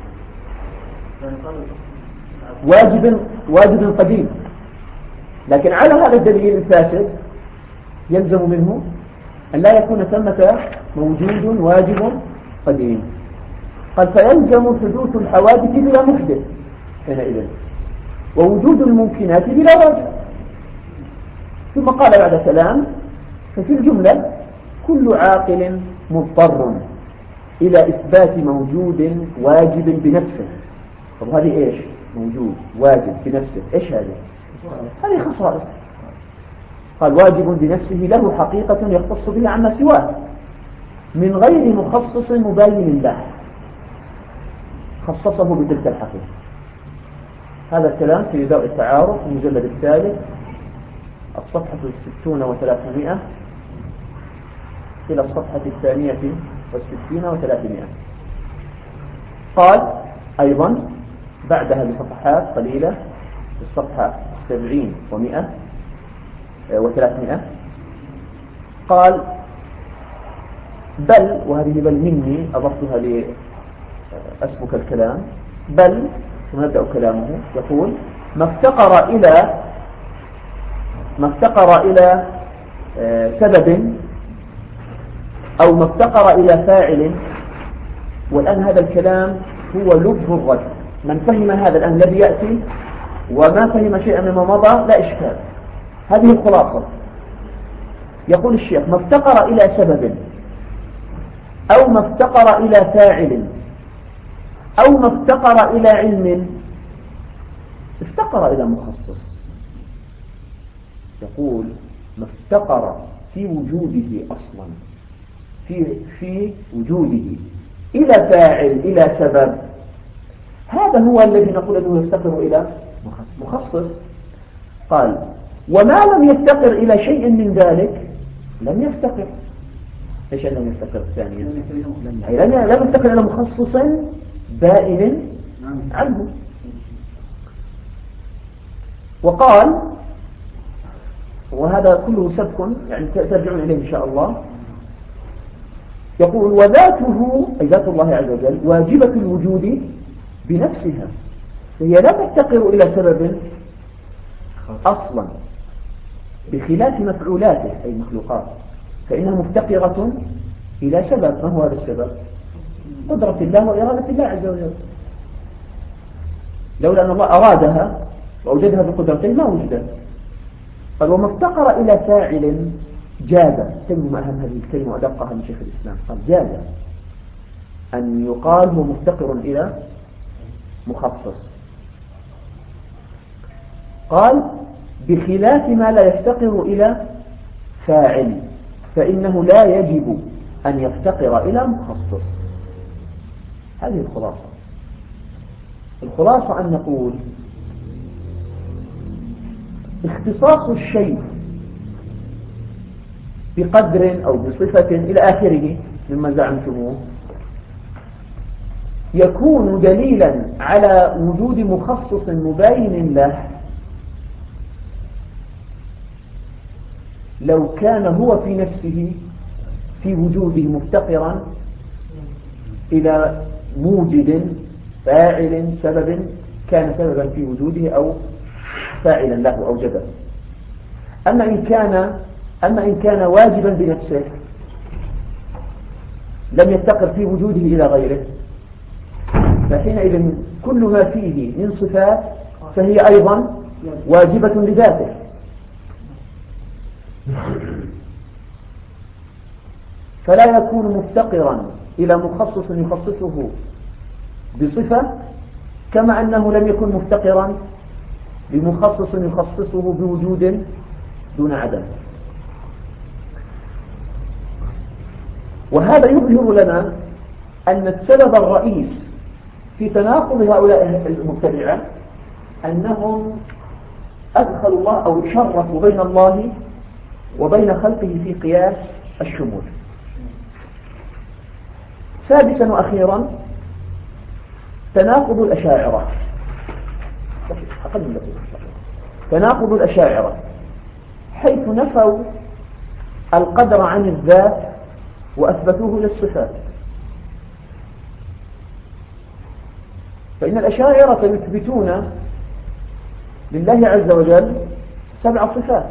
واجب قديم، لكن على هذا الدليل الفاسد يلزم منه أن لا يكون ثمة موجود واجب قديم. قال فيلزم حدوث الحوادث بلا محدث حينئذ، ووجود الممكنات بلا واجب. ثم قال بعد كلام ففي الجملة كل عاقل مضطر إلى إثبات موجود واجب بنفسه. طب هذه إيش؟ موجود واجب بنفسه، إيش هذه؟ هذه خصائص. قال واجب بنفسه له حقيقة يختص به عما سواه من غير مخصص مباين له خصصه بتلك الحقيقة. هذا الكلام في درء التعارف المجلد الثالث الصفحة 60 و300 إلى الصفحة 62 و300. قال أيضا بعدها بصفحات قليلة في الصفحة 70 و100 و300 قال بل، وهذه بل مني أضفتها لأسبك الكلام، بل ثم نبدأ كلامه يقول ما افتقر إلى سبب أو ما افتقر إلى فاعل. والآن هذا الكلام هو لب الرد، من فهم هذا الآن الذي يأتي وما فهم شيئا مما مضى لا إشكال. هذه الخلاصة. يقول الشيخ ما افتقر إلى سبب أو ما افتقر إلى فاعل أو ما افتقر إلى علم، افتقر إلى مخصص. يقول ما افتقر في وجوده أصلا في وجوده إلى فاعل إلى سبب، هذا هو الذي نقول أنه يفتقر إلى مخصص. قال وما لم يفتقر إلى شيء من ذلك لم يفتقر. ايش لم يفتقر ثانيا؟ لم يفتقر إلى مخصص بائن عنه. وقال وهذا كله سبق يعني ترجعون إليه إن شاء الله. يقول وذاته أي ذات الله عز وجل واجبة الوجود بنفسها، فهي لا تفتقر إلى سبب أصلا بخلاف مفعولاته أي مخلوقات، فإنها مفتقرة إلى سبب. ما هو هذا السبب؟ قدرة الله وإرادة الله عز وجل. لولا أن الله أرادها وأوجدها بقدرته ما وجدت. قال وما افتقر إلى فاعل جاز، كلمة أهم هذه الكلمة وأدقها من شيخ الإسلام، قال جاز أن يقال هو مفتقر إلى مخصص. قال بخلاف ما لا يفتقر إلى فاعل فإنه لا يجب أن يفتقر إلى مخصص. هذه الخلاصة. الخلاصة أن نقول اختصاص الشيء بقدر أو بصفة إلى آخره مما زعمتموه يكون دليلا على وجود مخصص مباين له لو كان هو في نفسه في وجوده مفتقرا إلى موجد فاعل سبب كان سببا في وجوده أو فاعلا له أوجده. أما إن كان واجبا بنفسه لم يفتقر في وجوده إلى غيره، فحينئذ كل ما فيه من صفات فهي أيضا واجبة لذاته. فلا يكون مفتقرا إلى مخصص يخصصه بصفة، كما أنه لم يكن مفتقرا لمخصص يخصصه بوجود دون عدم. وهذا يظهر لنا أن السبب الرئيس في تناقض هؤلاء المبتدعة أنهم أدخلوا الله أو شرفوا بين الله وبين خلقه في قياس الشمول. سادسا وأخيرا تناقض الأشاعرة. تناقض الأشاعرة حيث نفوا القدر عن الذات وأثبتوه للصفات. فإن الأشاعرة يثبتون لله عز وجل 7 صفات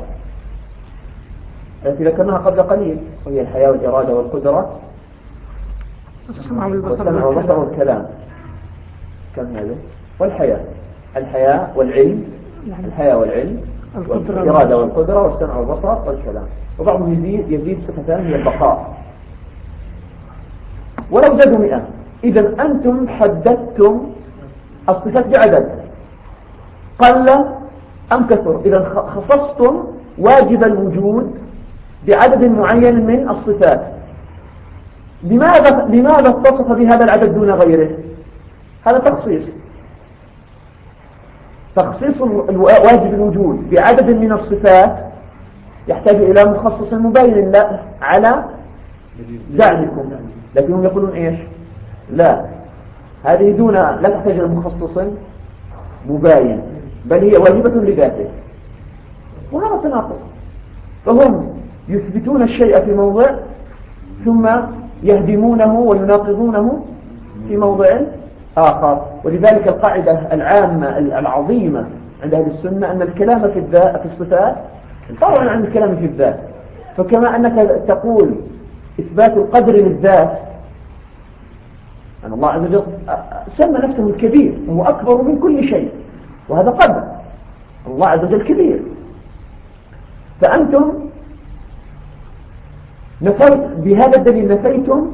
التي ذكرناها قبل قليل، وهي الحياة والإرادة والقدرة والسمع والبصر والكلام. كم هذا؟ الحياة والعلم، والإرادة والقدرة والسمع والبصر والكلام. وبعضهم يزيد صفتان هي البقاء. ولو زادوا 100. إذا أنتم حددتم الصفات بعدد قل أم كثر. إذا خصصتم واجب الوجود بعدد معين من الصفات. لماذا اتصف بهذا العدد دون غيره؟ هذا تخصيص واجب الوجود بعدد من الصفات يحتاج إلى مخصص مبين لا على زعمكم، لكنهم يقولون إيش؟ لا، هذه لا تحتاج إلى مخصص مبين، بل هي واجبة لذاته. وهذا تناقض. فهم يثبتون الشيء في موضع ثم يهدمونه ويناقضونه في موضع آخر. ولذلك القاعدة العامة العظيمة عند أهل السنة أن الكلام في الصفات فرع عن الكلام في الذات. فكما أنك تقول إثبات القدر للذات، أن الله عز وجل سمى نفسه الكبير وهو أكبر من كل شيء، وهذا قدر الله عز وجل كبير. فأنتم بهذا الدليل نفيتم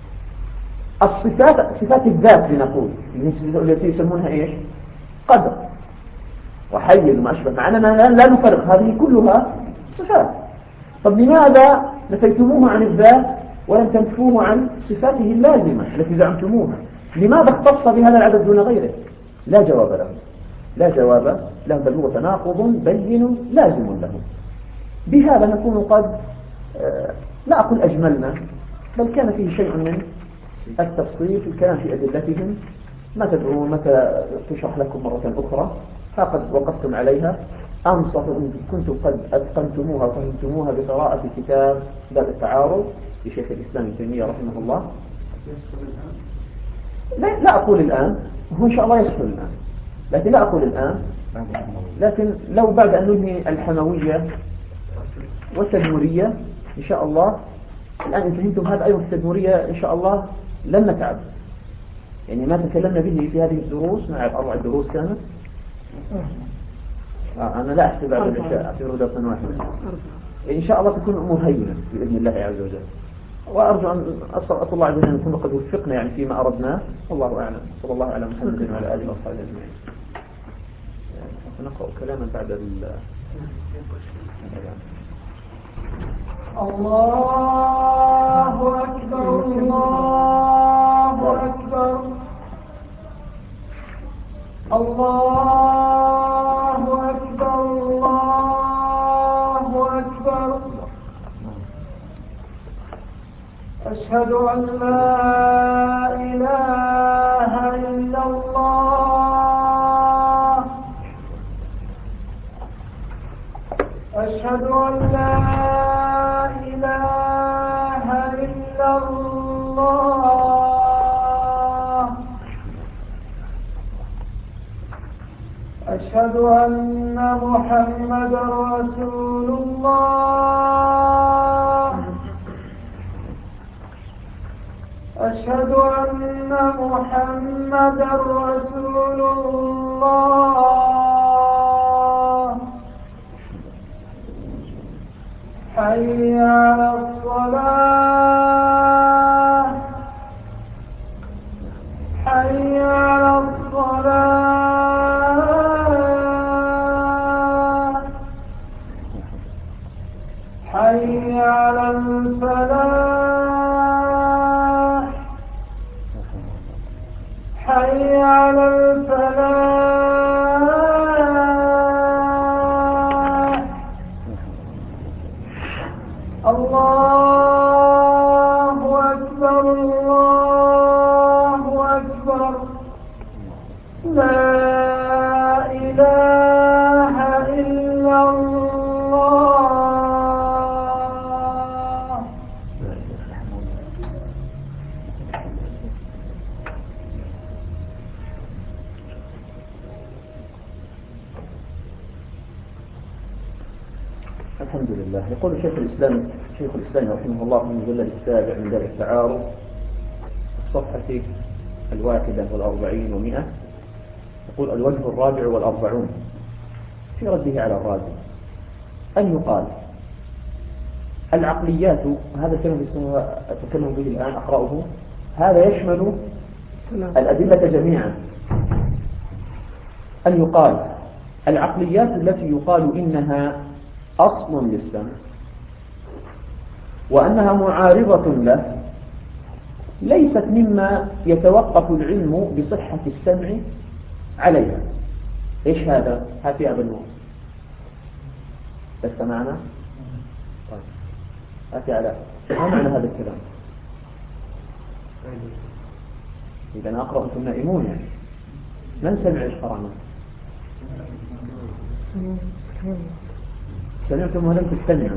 صفات الذات لنقول التي يسمونها إيش؟ قدر وحيز وما أشبه، مع أننا لا نفرق، هذه كلها صفات. طب لماذا نفيتموه عن الذات ولم تنفوه عن صفاته اللازمة التي زعمتموها؟ لماذا اختص بهذا العدد دون غيره؟ لا جواب له، بل هو تناقض بين لازم له. بهذا نكون قد لا أقول أجملنا، بل كان فيه شيء من التفصيل في الكلام في أدلتهم. ما تدعون متى تشرح لكم مرة أخرى، فقد وقفتم عليها. أنصف إن كنتم قد أتقنتموها وفهمتموها بقراءة كتاب باب التعارض لشيخ الإسلام ابن تيمية رحمه الله. لا أقول الآن، هو إن شاء الله يسهل الآن، لكن لا أقول الآن. لكن لو بعد أن ننهي الحموية والتدمرية إن شاء الله، الآن إن فهمتم هذا أيضا التدمرية إن شاء الله لن نتعب. يعني ما تكلمنا به في هذه الدروس، مع 4 دروس كانت، أنا لا أحسب بعد الأشياء أعتبره درسا واحدا. إن شاء الله تكون الأمور هينة بإذن الله عز وجل. وأرجو أن أسأل الله عز وجل أن نكون قد وفقنا يعني فيما أردناه، والله أعلم. صلى الله على محمد وعلى آله وصحبه أجمعين. سنقرأ كلاما بعد الله أكبر الله أكبر الله أكبر الله أكبر. أشهد أن لا إله أشهد أن لا إله إلا الله. أشهد أن محمدا رسول الله. أشهد أن محمدا رسول الله. حي على الصلاة. حي على الصلاة. حي على الفلاح. حي على الفلاح. الله أكبر الله أكبر. لا إله إلا الله. الحمد لله. يقول شيخ الإسلام رحمه الله في المجلد السابع من دار التعارف الصفحة 41 و100 يقول الوجه 44 في رده على الرازي أن يقال العقليات، هذا الكلام أتكلم به الآن أقرأه، هذا يشمل الأدلة جميعا. أن يقال العقليات التي يقال إنها أصل للسمع وأنها معارضة له ليست مما يتوقف العلم بصحة السمع عليها. إيش هذا؟ هاتي أبا النور بس معنا. طيب هاتي على ما معنى هذا الكلام؟ إذا أنا أقرأ أنتم نائمون يعني من سمع إيش قرأنا؟ سمعتم ولم تستمعوا.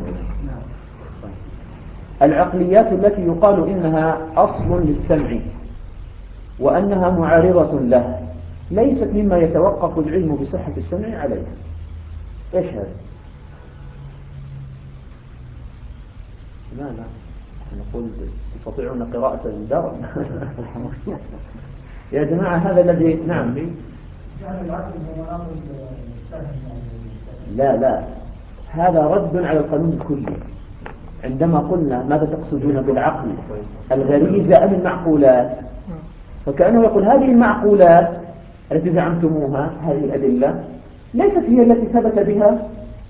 العقليات التي يقال إنها أصل للسمع وأنها معارضة له ليست مما يتوقف العلم بصحة السمع عليها. إيش هذا؟ لا نقول تستطيعون قراءة الدار يا جماعة هذا الذي نعم لا هذا رد على القانون الكلي. عندما قلنا ماذا تقصدون بالعقل، الغريزة أم المعقولات؟ فكأنه يقول هذه المعقولات التي زعمتموها، هذه الأدلة ليست هي التي ثبت بها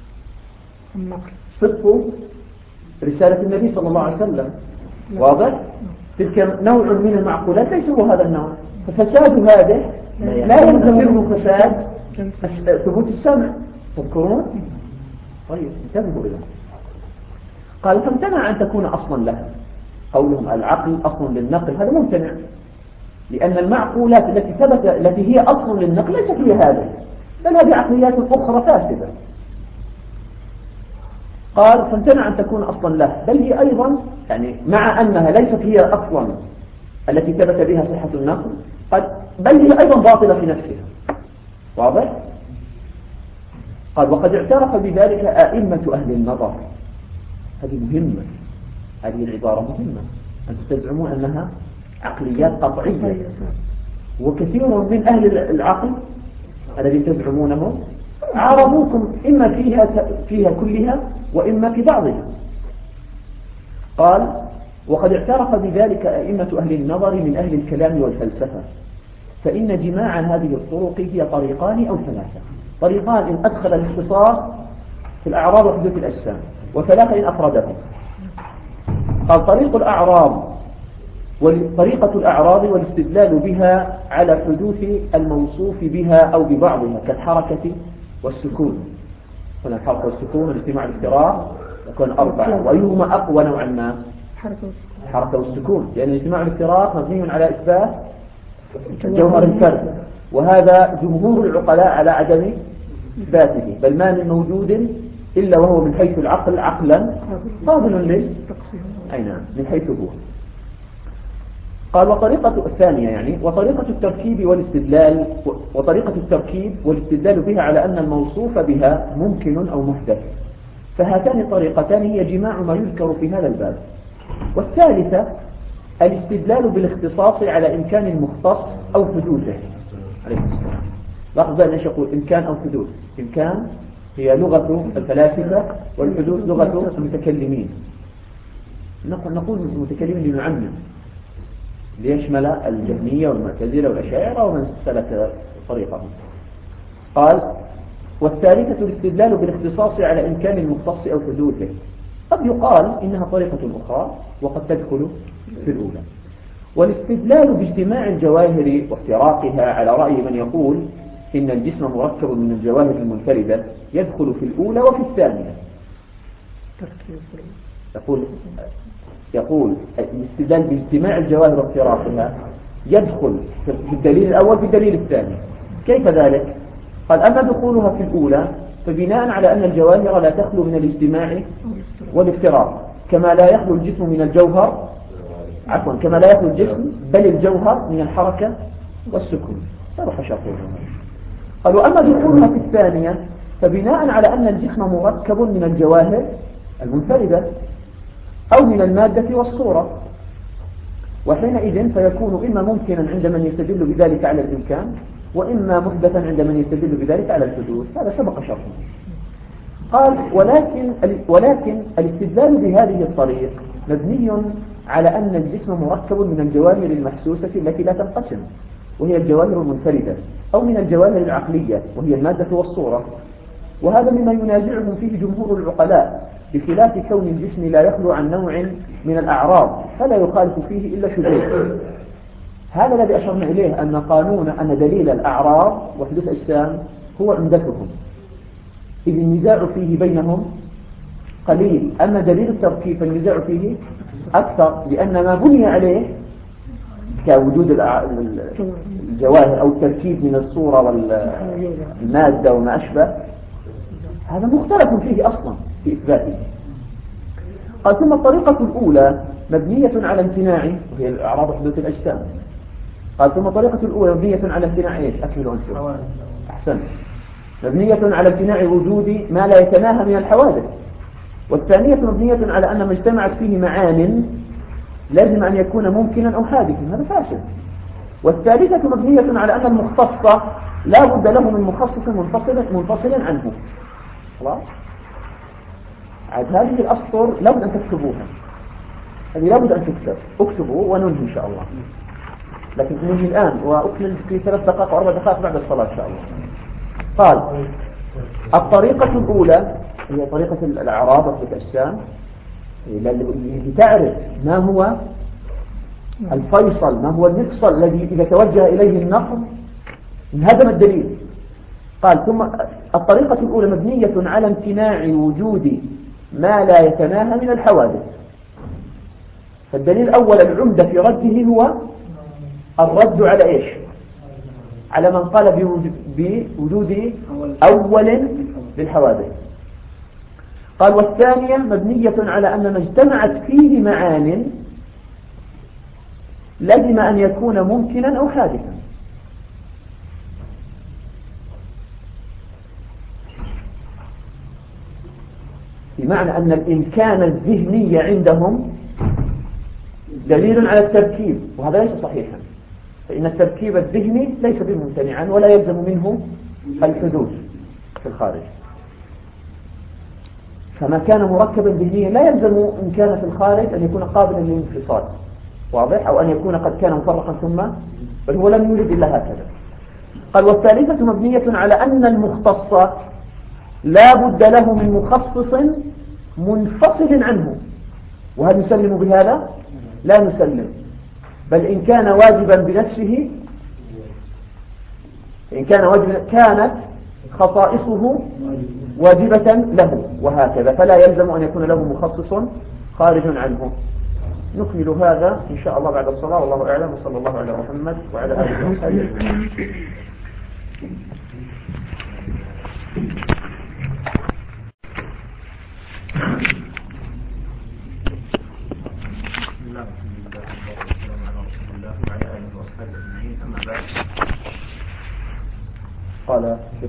صدق رسالة النبي صلى الله عليه وسلم. واضح؟ تلك نوع من المعقولات ليس هو هذا النوع. ففساد هذا لا ينتظره فساد ثبوت السمع. تذكرون؟ طيب انتبهوا إلى قال فامتنع أن تكون أصلا له. قولهم العقل أصل للنقل هذا ممتنع، لأن المعقولات التي هي أصل للنقل ليست هي هذه، بل هذه عقليات أخرى فاسدة. قال فامتنع أن تكون أصلا له، بل هي أيضا يعني مع أنها ليست هي أصلا التي ثبت بها صحة النقل بل هي أيضا باطلة في نفسها. واضح؟ قال وقد اعترف بذلك أئمة أهل النظر. هذه مهمة، هذه العبارة مهمة. أنتم تزعمون أنها عقليات قطعية، وكثير من أهل العقل الذي تزعمونه عارضوكم إما فيها كلها وإما في بعضها. قال وقد اعترف بذلك أئمة أهل النظر من أهل الكلام والفلسفة، فإن جماع هذه الطرق هي طريقان أو ثلاثة. طريقان إن أدخل الاختصاص في الأعراض وحدوث الأجسام، وثلاثة إن أفردهم. قال طريقة الأعراض والاستدلال بها على حدوث الموصوف بها أو ببعضها كالحركة والسكون. هنا الحركة والسكون والاجتماع والافتراق يكون أربعة، وأيهما أقوى نوعا ما؟ الحركة والسكون، لأن الاجتماع والافتراق مبني على إثبات جوهر الفرد، وهذا جمهور العقلاء على عدم إثباته، بل ما من موجود إلا وهو من حيث العقل عقلا قابل أي نعم من حيث هو. قال وطريقة الثانية يعني وطريقة التركيب والاستدلال بها على أن الموصوف بها ممكن أو محدث، فهاتان الطريقتان هي جماع ما يذكر في هذا الباب. والثالثة الاستدلال بالاختصاص على إمكان المختص أو حدوثه. عليكم السلام. لاحظ أن يقول إمكان أو حدوث. إمكان هي لغة الفلاسفة والحدوث لغة المتكلمين. نقول المتكلمين لنعمم ليشمل الجهمية والمعتزلة والأشاعرة ومن سلك طريقهم. قال والثالثة الاستدلال بالاختصاص على إمكان المختص أو حدوثه. قد يقال إنها طريقة أخرى وقد تدخل في الأولى. والاستدلال باجتماع الجواهر وافتراقها على رأي من يقول إن الجسم مركب من الجواهر المنفردة يدخل في الأولى وفي الثانية. يقول الاستدلال باجتماع الجواهر وافتراقها يدخل في الدليل الأول في الدليل الثاني. كيف ذلك؟ قال أما دخولها في الأولى فبناء على أن الجواهر لا تخلو من الاجتماع والافتراق كما لا يخلو الجسم من الجوهر كما لا يخلو الجسم بل الجوهر من الحركة والسكون. صرح شرطه. قالوا أما دخولها في الثانية فبناء على أن الجسم مركب من الجواهر المنفردة أو من المادة والصورة، وحينئذ فيكون إما ممكنا عند من يستدل بذلك على الإمكان وإما محدثا عند من يستدل بذلك على الحدوث. هذا سبق شرحه. قال ولكن الاستدلال بهذه الطريق مبني على أن الجسم مركب من الجواهر المحسوسة التي لا تنقسم وهي الجواهر المنفردة أو من الجواهر العقلية وهي المادة والصورة، وهذا مما ينازعهم فيه جمهور العقلاء بخلاف كون الجسم لا يخلو عن نوع من الأعراض فلا يخالف فيه إلا شذوذ. هذا الذي أشرنا إليه أن دليل الأعراض وحدوث الأجسام هو عمدتهم، إذ النزاع فيه بينهم قليل. أما دليل التركيب فالنزاع فيه أكثر، لأن ما بني عليه كوجود الجواهر أو التركيب من الصورة والمادة وما أشبه هذا مختلف فيه أصلا في إثباته. قال ثم الطريقة الأولى مبنية على امتناع وهي الأعراض حدوث الأجسام. قال ثم الطريقة الأولى مبنية على امتناع إيش؟ أكمل أنفر. أحسن. مبنية على امتناع وجود ما لا يتناهى من الحوادث. والثانية مبنية على أن ما اجتمعت فيه معان لازم أن يكون ممكنا أو حادثا، هذا فاسد. والثالثة مبنية على أن المختص لا بد له من مخصص منفصل عنه. خلاص؟ عاد هذه الأسطر لابد أن تكتبوها، هذه لابد أن تكتب. اكتبوا وننهي إن شاء الله، لكن ننهي الآن وأكمل في 3 دقائق و4 دقائق بعد الصلاة إن شاء الله. قال الطريقة الأولى هي طريقة الأعراض والأجسام لتعرف ما هو الفيصل، ما هو المفصل الذي إذا توجه إليه النقل انهدم الدليل. قال ثم الطريقة الأولى مبنية على امتناع وجود ما لا يتناهى من الحوادث. فالدليل الأول العمدة في رده هو الرد على إيش؟ على من قال بوجود أول للحوادث. قال والثانية مبنية على أن ما اجتمعت فيه معان لازم أن يكون ممكنا أو حادثا. بمعنى أن الإمكان الذهني عندهم دليل على التركيب، وهذا ليس صحيحا، فإن التركيب الذهني ليس بممتنعا ولا يلزم منه الحدوث في الخارج. فما كان مركبا ذهنيا لا يلزم إن كان في الخارج أن يكون قابلا للانفصال، واضح؟ أو أن يكون قد كان مفرقا ثم بل هو لم يرد إلا هكذا. قال والثالثة مبنية على أن المختص لا بد له من مخصص منفصل عنه. وهل نسلم بهذا؟ لا نسلم، بل إن كان واجبا بنفسه كانت خصائصه واجبة له وهكذا، فلا يلزم أن يكون له مخصص خارج عنه. نكمل هذا إن شاء الله بعد الصلاة، والله أعلم، وصلى الله على محمد وعلى آله وصحبه.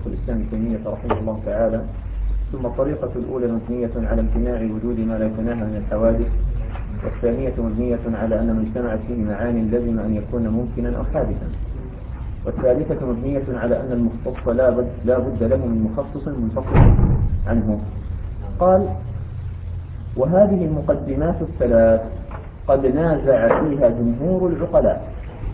الإسلام ابن تيمية رحمه الله تعالى. ثم الطريقة الأولى مبنية على امتناع وجود ما لا يتناهى من الحوادث، والثانية مبنية على أن ما اجتمعت فيه معاني لازم أن يكون ممكنا أو حادثا، والثالثة مبنية على أن المختص لا بد له من مخصص منفصل عنه. قال: وهذه المقدمات الثلاث قد نازع فيها جمهور العقلاء،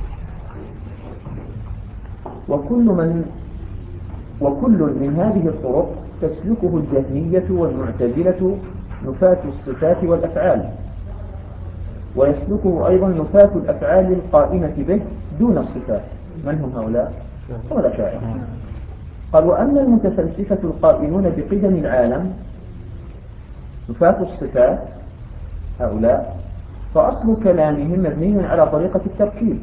وكل من هذه الطرق تسلكه الجهمية والمعتزلة نفاة الصفات والأفعال، ويسلكه أيضا نفاة الأفعال القائمة به دون الصفات. من هم هؤلاء؟ هم الأشاعرة. قال: وأما المتفلسفة القائلون بقدم العالم نفاة الصفات هؤلاء فأصل كلامهم مبني على طريقة التركيب،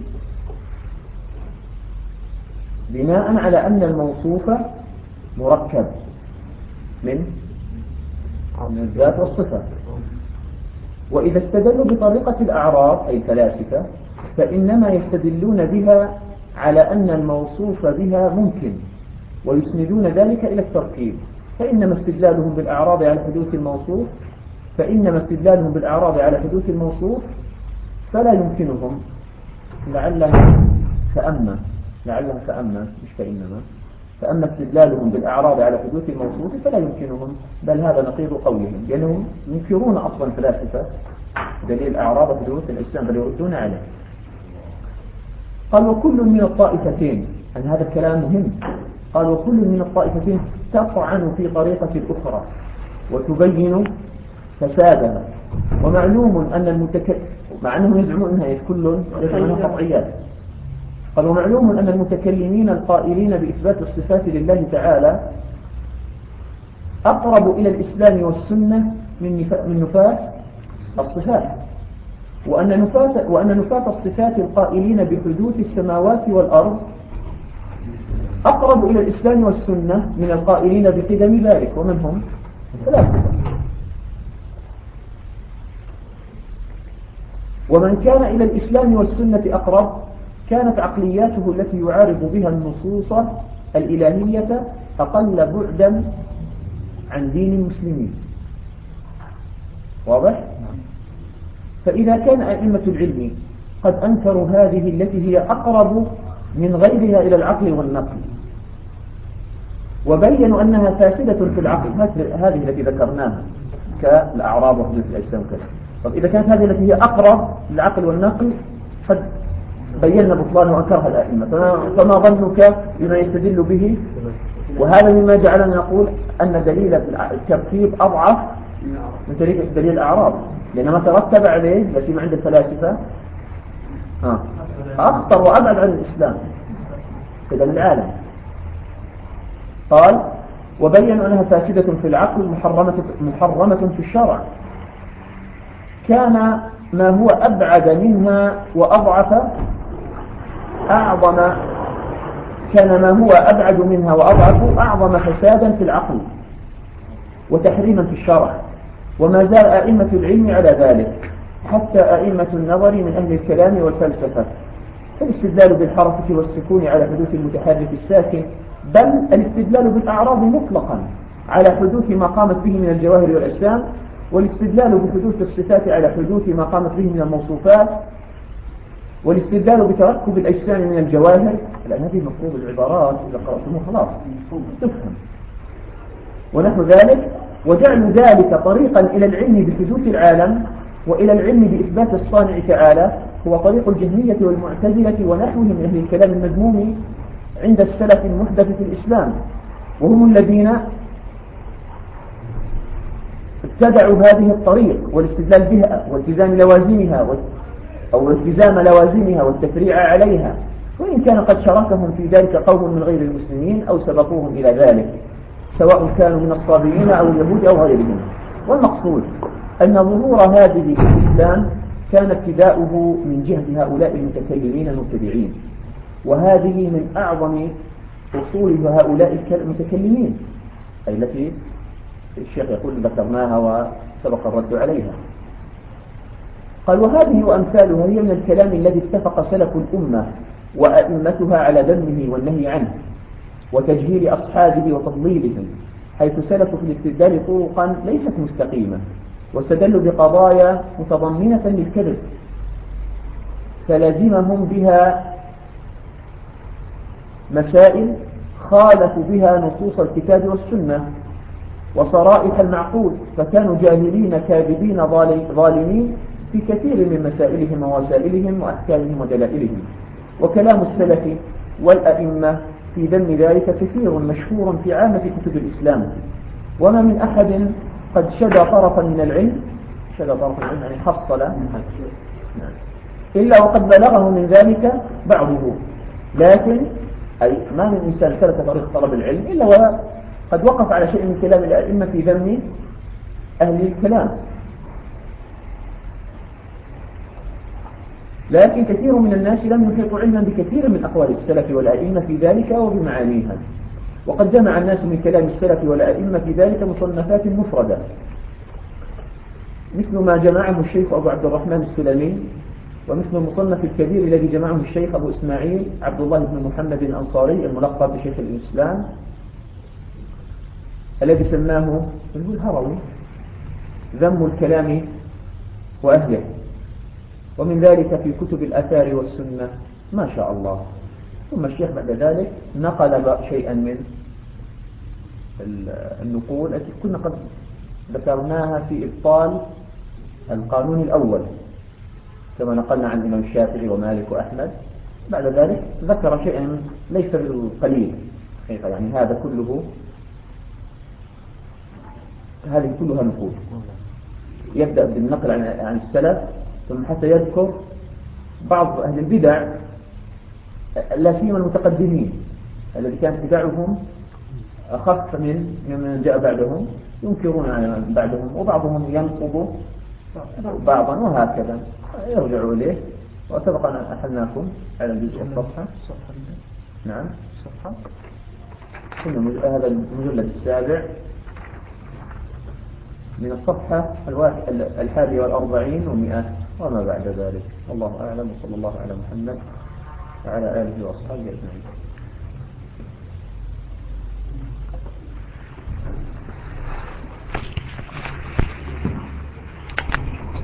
بناء على أن الموصوف مركب من الذات والصفة. وإذا استدلوا بطريقة الأعراض أي الفلاسفة فإنما يستدلون بها على أن الموصوف بها ممكن، ويسندون ذلك إلى التركيب. فإنما استدلالهم بالأعراض على حدوث الموصوف فلا يمكنهم فأما استدلالهم بالأعراض على حدوث الموصوف فلا يمكنهم، بل هذا نقيض قولهم، لأنهم ينكرون أصلا فلاسفة دليل أعراض حدوث الإسلام بل يردون عليه. قال: وكل من الطائفتين، أن هذا الكلام مهم، قال: وكل من الطائفتين تطعن في طريقة الأخرى وتبين فسادها. ومعلوم أن مع أنهم يزعمون أنها كل يزعمون قطعيات. قال: ومعلوم أن المتكلمين القائلين بإثبات الصفات لله تعالى أقرب إلى الإسلام والسنة من نفاة الصفات، وأن نفاة الصفات القائلين بحدوث السماوات والأرض أقرب إلى الإسلام والسنة من القائلين بقدم ذلك. ومن هم؟ الفلاسفة. ومن كان إلى الإسلام والسنة أقرب كانت عقلياته التي يعارض بها النصوص الإلهية أقل بعدا عن دين المسلمين. واضح؟ فإذا كان أئمة العلم قد أنكروا هذه التي هي أقرب من غيرها إلى العقل والنقل، وبينوا أنها فاسدة في العقل، هذه التي ذكرناها كالأعراض وحدوث الأجسام وكذا. طب إذا كانت هذه التي هي أقرب للعقل والنقل قد بينا بطلان وأنكرها الأئمة، فما ظنك بما يستدل به؟ وهذا مما جعلنا نقول أن دليل التركيب أضعف من دليل الأعراض، لأن ما ترتب عليه التي عند الفلاسفة أخطر وأبعد عن الإسلام كذا العالم. قال: وبينوا أنها فاسدة في العقل محرمة في الشرع. كان ما هو أبعد منها وأضعف أعظم فسادا في العقل وتحريما في الشرع. وما زال أئمة العلم على ذلك حتى أئمة النظر من أهل الكلام والفلسفة، فالاستدلال بالحركة والسكون على حدوث المتحرك الساكن، بل الاستدلال بالأعراض مطلقا على حدوث ما قامت به من الجواهر والأجسام، والاستدلال بحدوث الصفات على حدوث ما قامت به من الموصوفات، والاستدلال بتركب الأجسام من الجواهر. لأن هذه مفروض العبارات إذا قرأتموها خلاص تفهم. ونحو ذلك، وجعلوا ذلك طريقا إلى العلم بحدوث العالم وإلى العلم بإثبات الصانع تعالى، هو طريق الجهمية والمعتزلة ونحوهم من أهل الكلام المذموم عند السلف المحدث في الإسلام، وهم الذين ابتدعوا هذه الطريق والاستدلال بها والتزام لوازمها والتفريع عليها، وإن كان قد شاركهم في ذلك قوم من غير المسلمين أو سبقوهم إلى ذلك، سواء كانوا من الصابئين أو اليهود أو غيرهم. والمقصود أن ظهور هذه في الإسلام كان ابتداؤه من جهة هؤلاء المتكلمين المبتدعين، وهذه من أعظم أصول هؤلاء المتكلمين، أي التي الشيخ يقول ذكرناها وسبق الرد عليها. قال: وهذه وأمثالها هي من الكلام الذي اتفق سلف الأمة وأئمتها على ذمه والنهي عنه، وتجهيل أصحابه وتضليلهم، حيث سلكوا في الاستدلال طرقا ليست مستقيمة، واستدلوا بقضايا متضمنة للكذب، فلزمهم بها مسائل خالفوا بها نصوص الكتاب والسنة وصرائح المعقول، فكانوا جاهلين كاذبين ظالمين في كثير من مسائلهم ووسائلهم وأحكامهم ودلائلهم. وكلام السلف والأئمة في ذم ذلك كثير مشهور في عامة كتب الإسلام، وما من أحد قد شدى طرفا من العلم يعني حصل إلا وقد بلغه من ذلك بعضه، لكن أي ما من إنسان سلك طريق طلب العلم إلا وقد وقف على شيء من كلام الأئمة في ذم أهل الكلام. لكن كثير من الناس لم يحيطوا علما بكثير من أقوال السلف والأئمة في ذلك وبمعانيها، وقد جمع الناس من كلام السلف والأئمة في ذلك مصنفات مفردة، مثل ما جمعه الشيخ أبو عبد الرحمن السلمي، ومثل المصنف الكبير الذي جمعه الشيخ أبو إسماعيل عبد الله بن محمد الأنصاري الملقب بشيخ الإسلام، الذي سماه الهروي ذم الكلام وأهله. ومن ذلك في كتب الآثار والسنة ما شاء الله. ثم الشيخ بعد ذلك نقل شيئا من النقول التي كنا قد ذكرناها في إبطال القانون الأول، كما نقلنا عن الإمام الشافعي ومالك وأحمد. بعد ذلك ذكر شيئا ليس بالقليل، يعني هذه كلها نقول. يبدأ بالنقل عن السلف، ثم حتى يذكر بعض أهل البدع، لا سيما المتقدمين الذي كانت بدعهم أخف من جاء بعدهم، ينكرون على بعدهم، وبعضهم ينقض بعضا، وهكذا يرجعوا إليه. وسبق أن أحلناكم على الجزء الصفحة. نعم الصفحة، هذا المجلد السابع من الصفحة 41 و100 وما بعد ذلك. والله أعلم، وصلى الله على محمد وعلى آله وأصحابه أجمعين.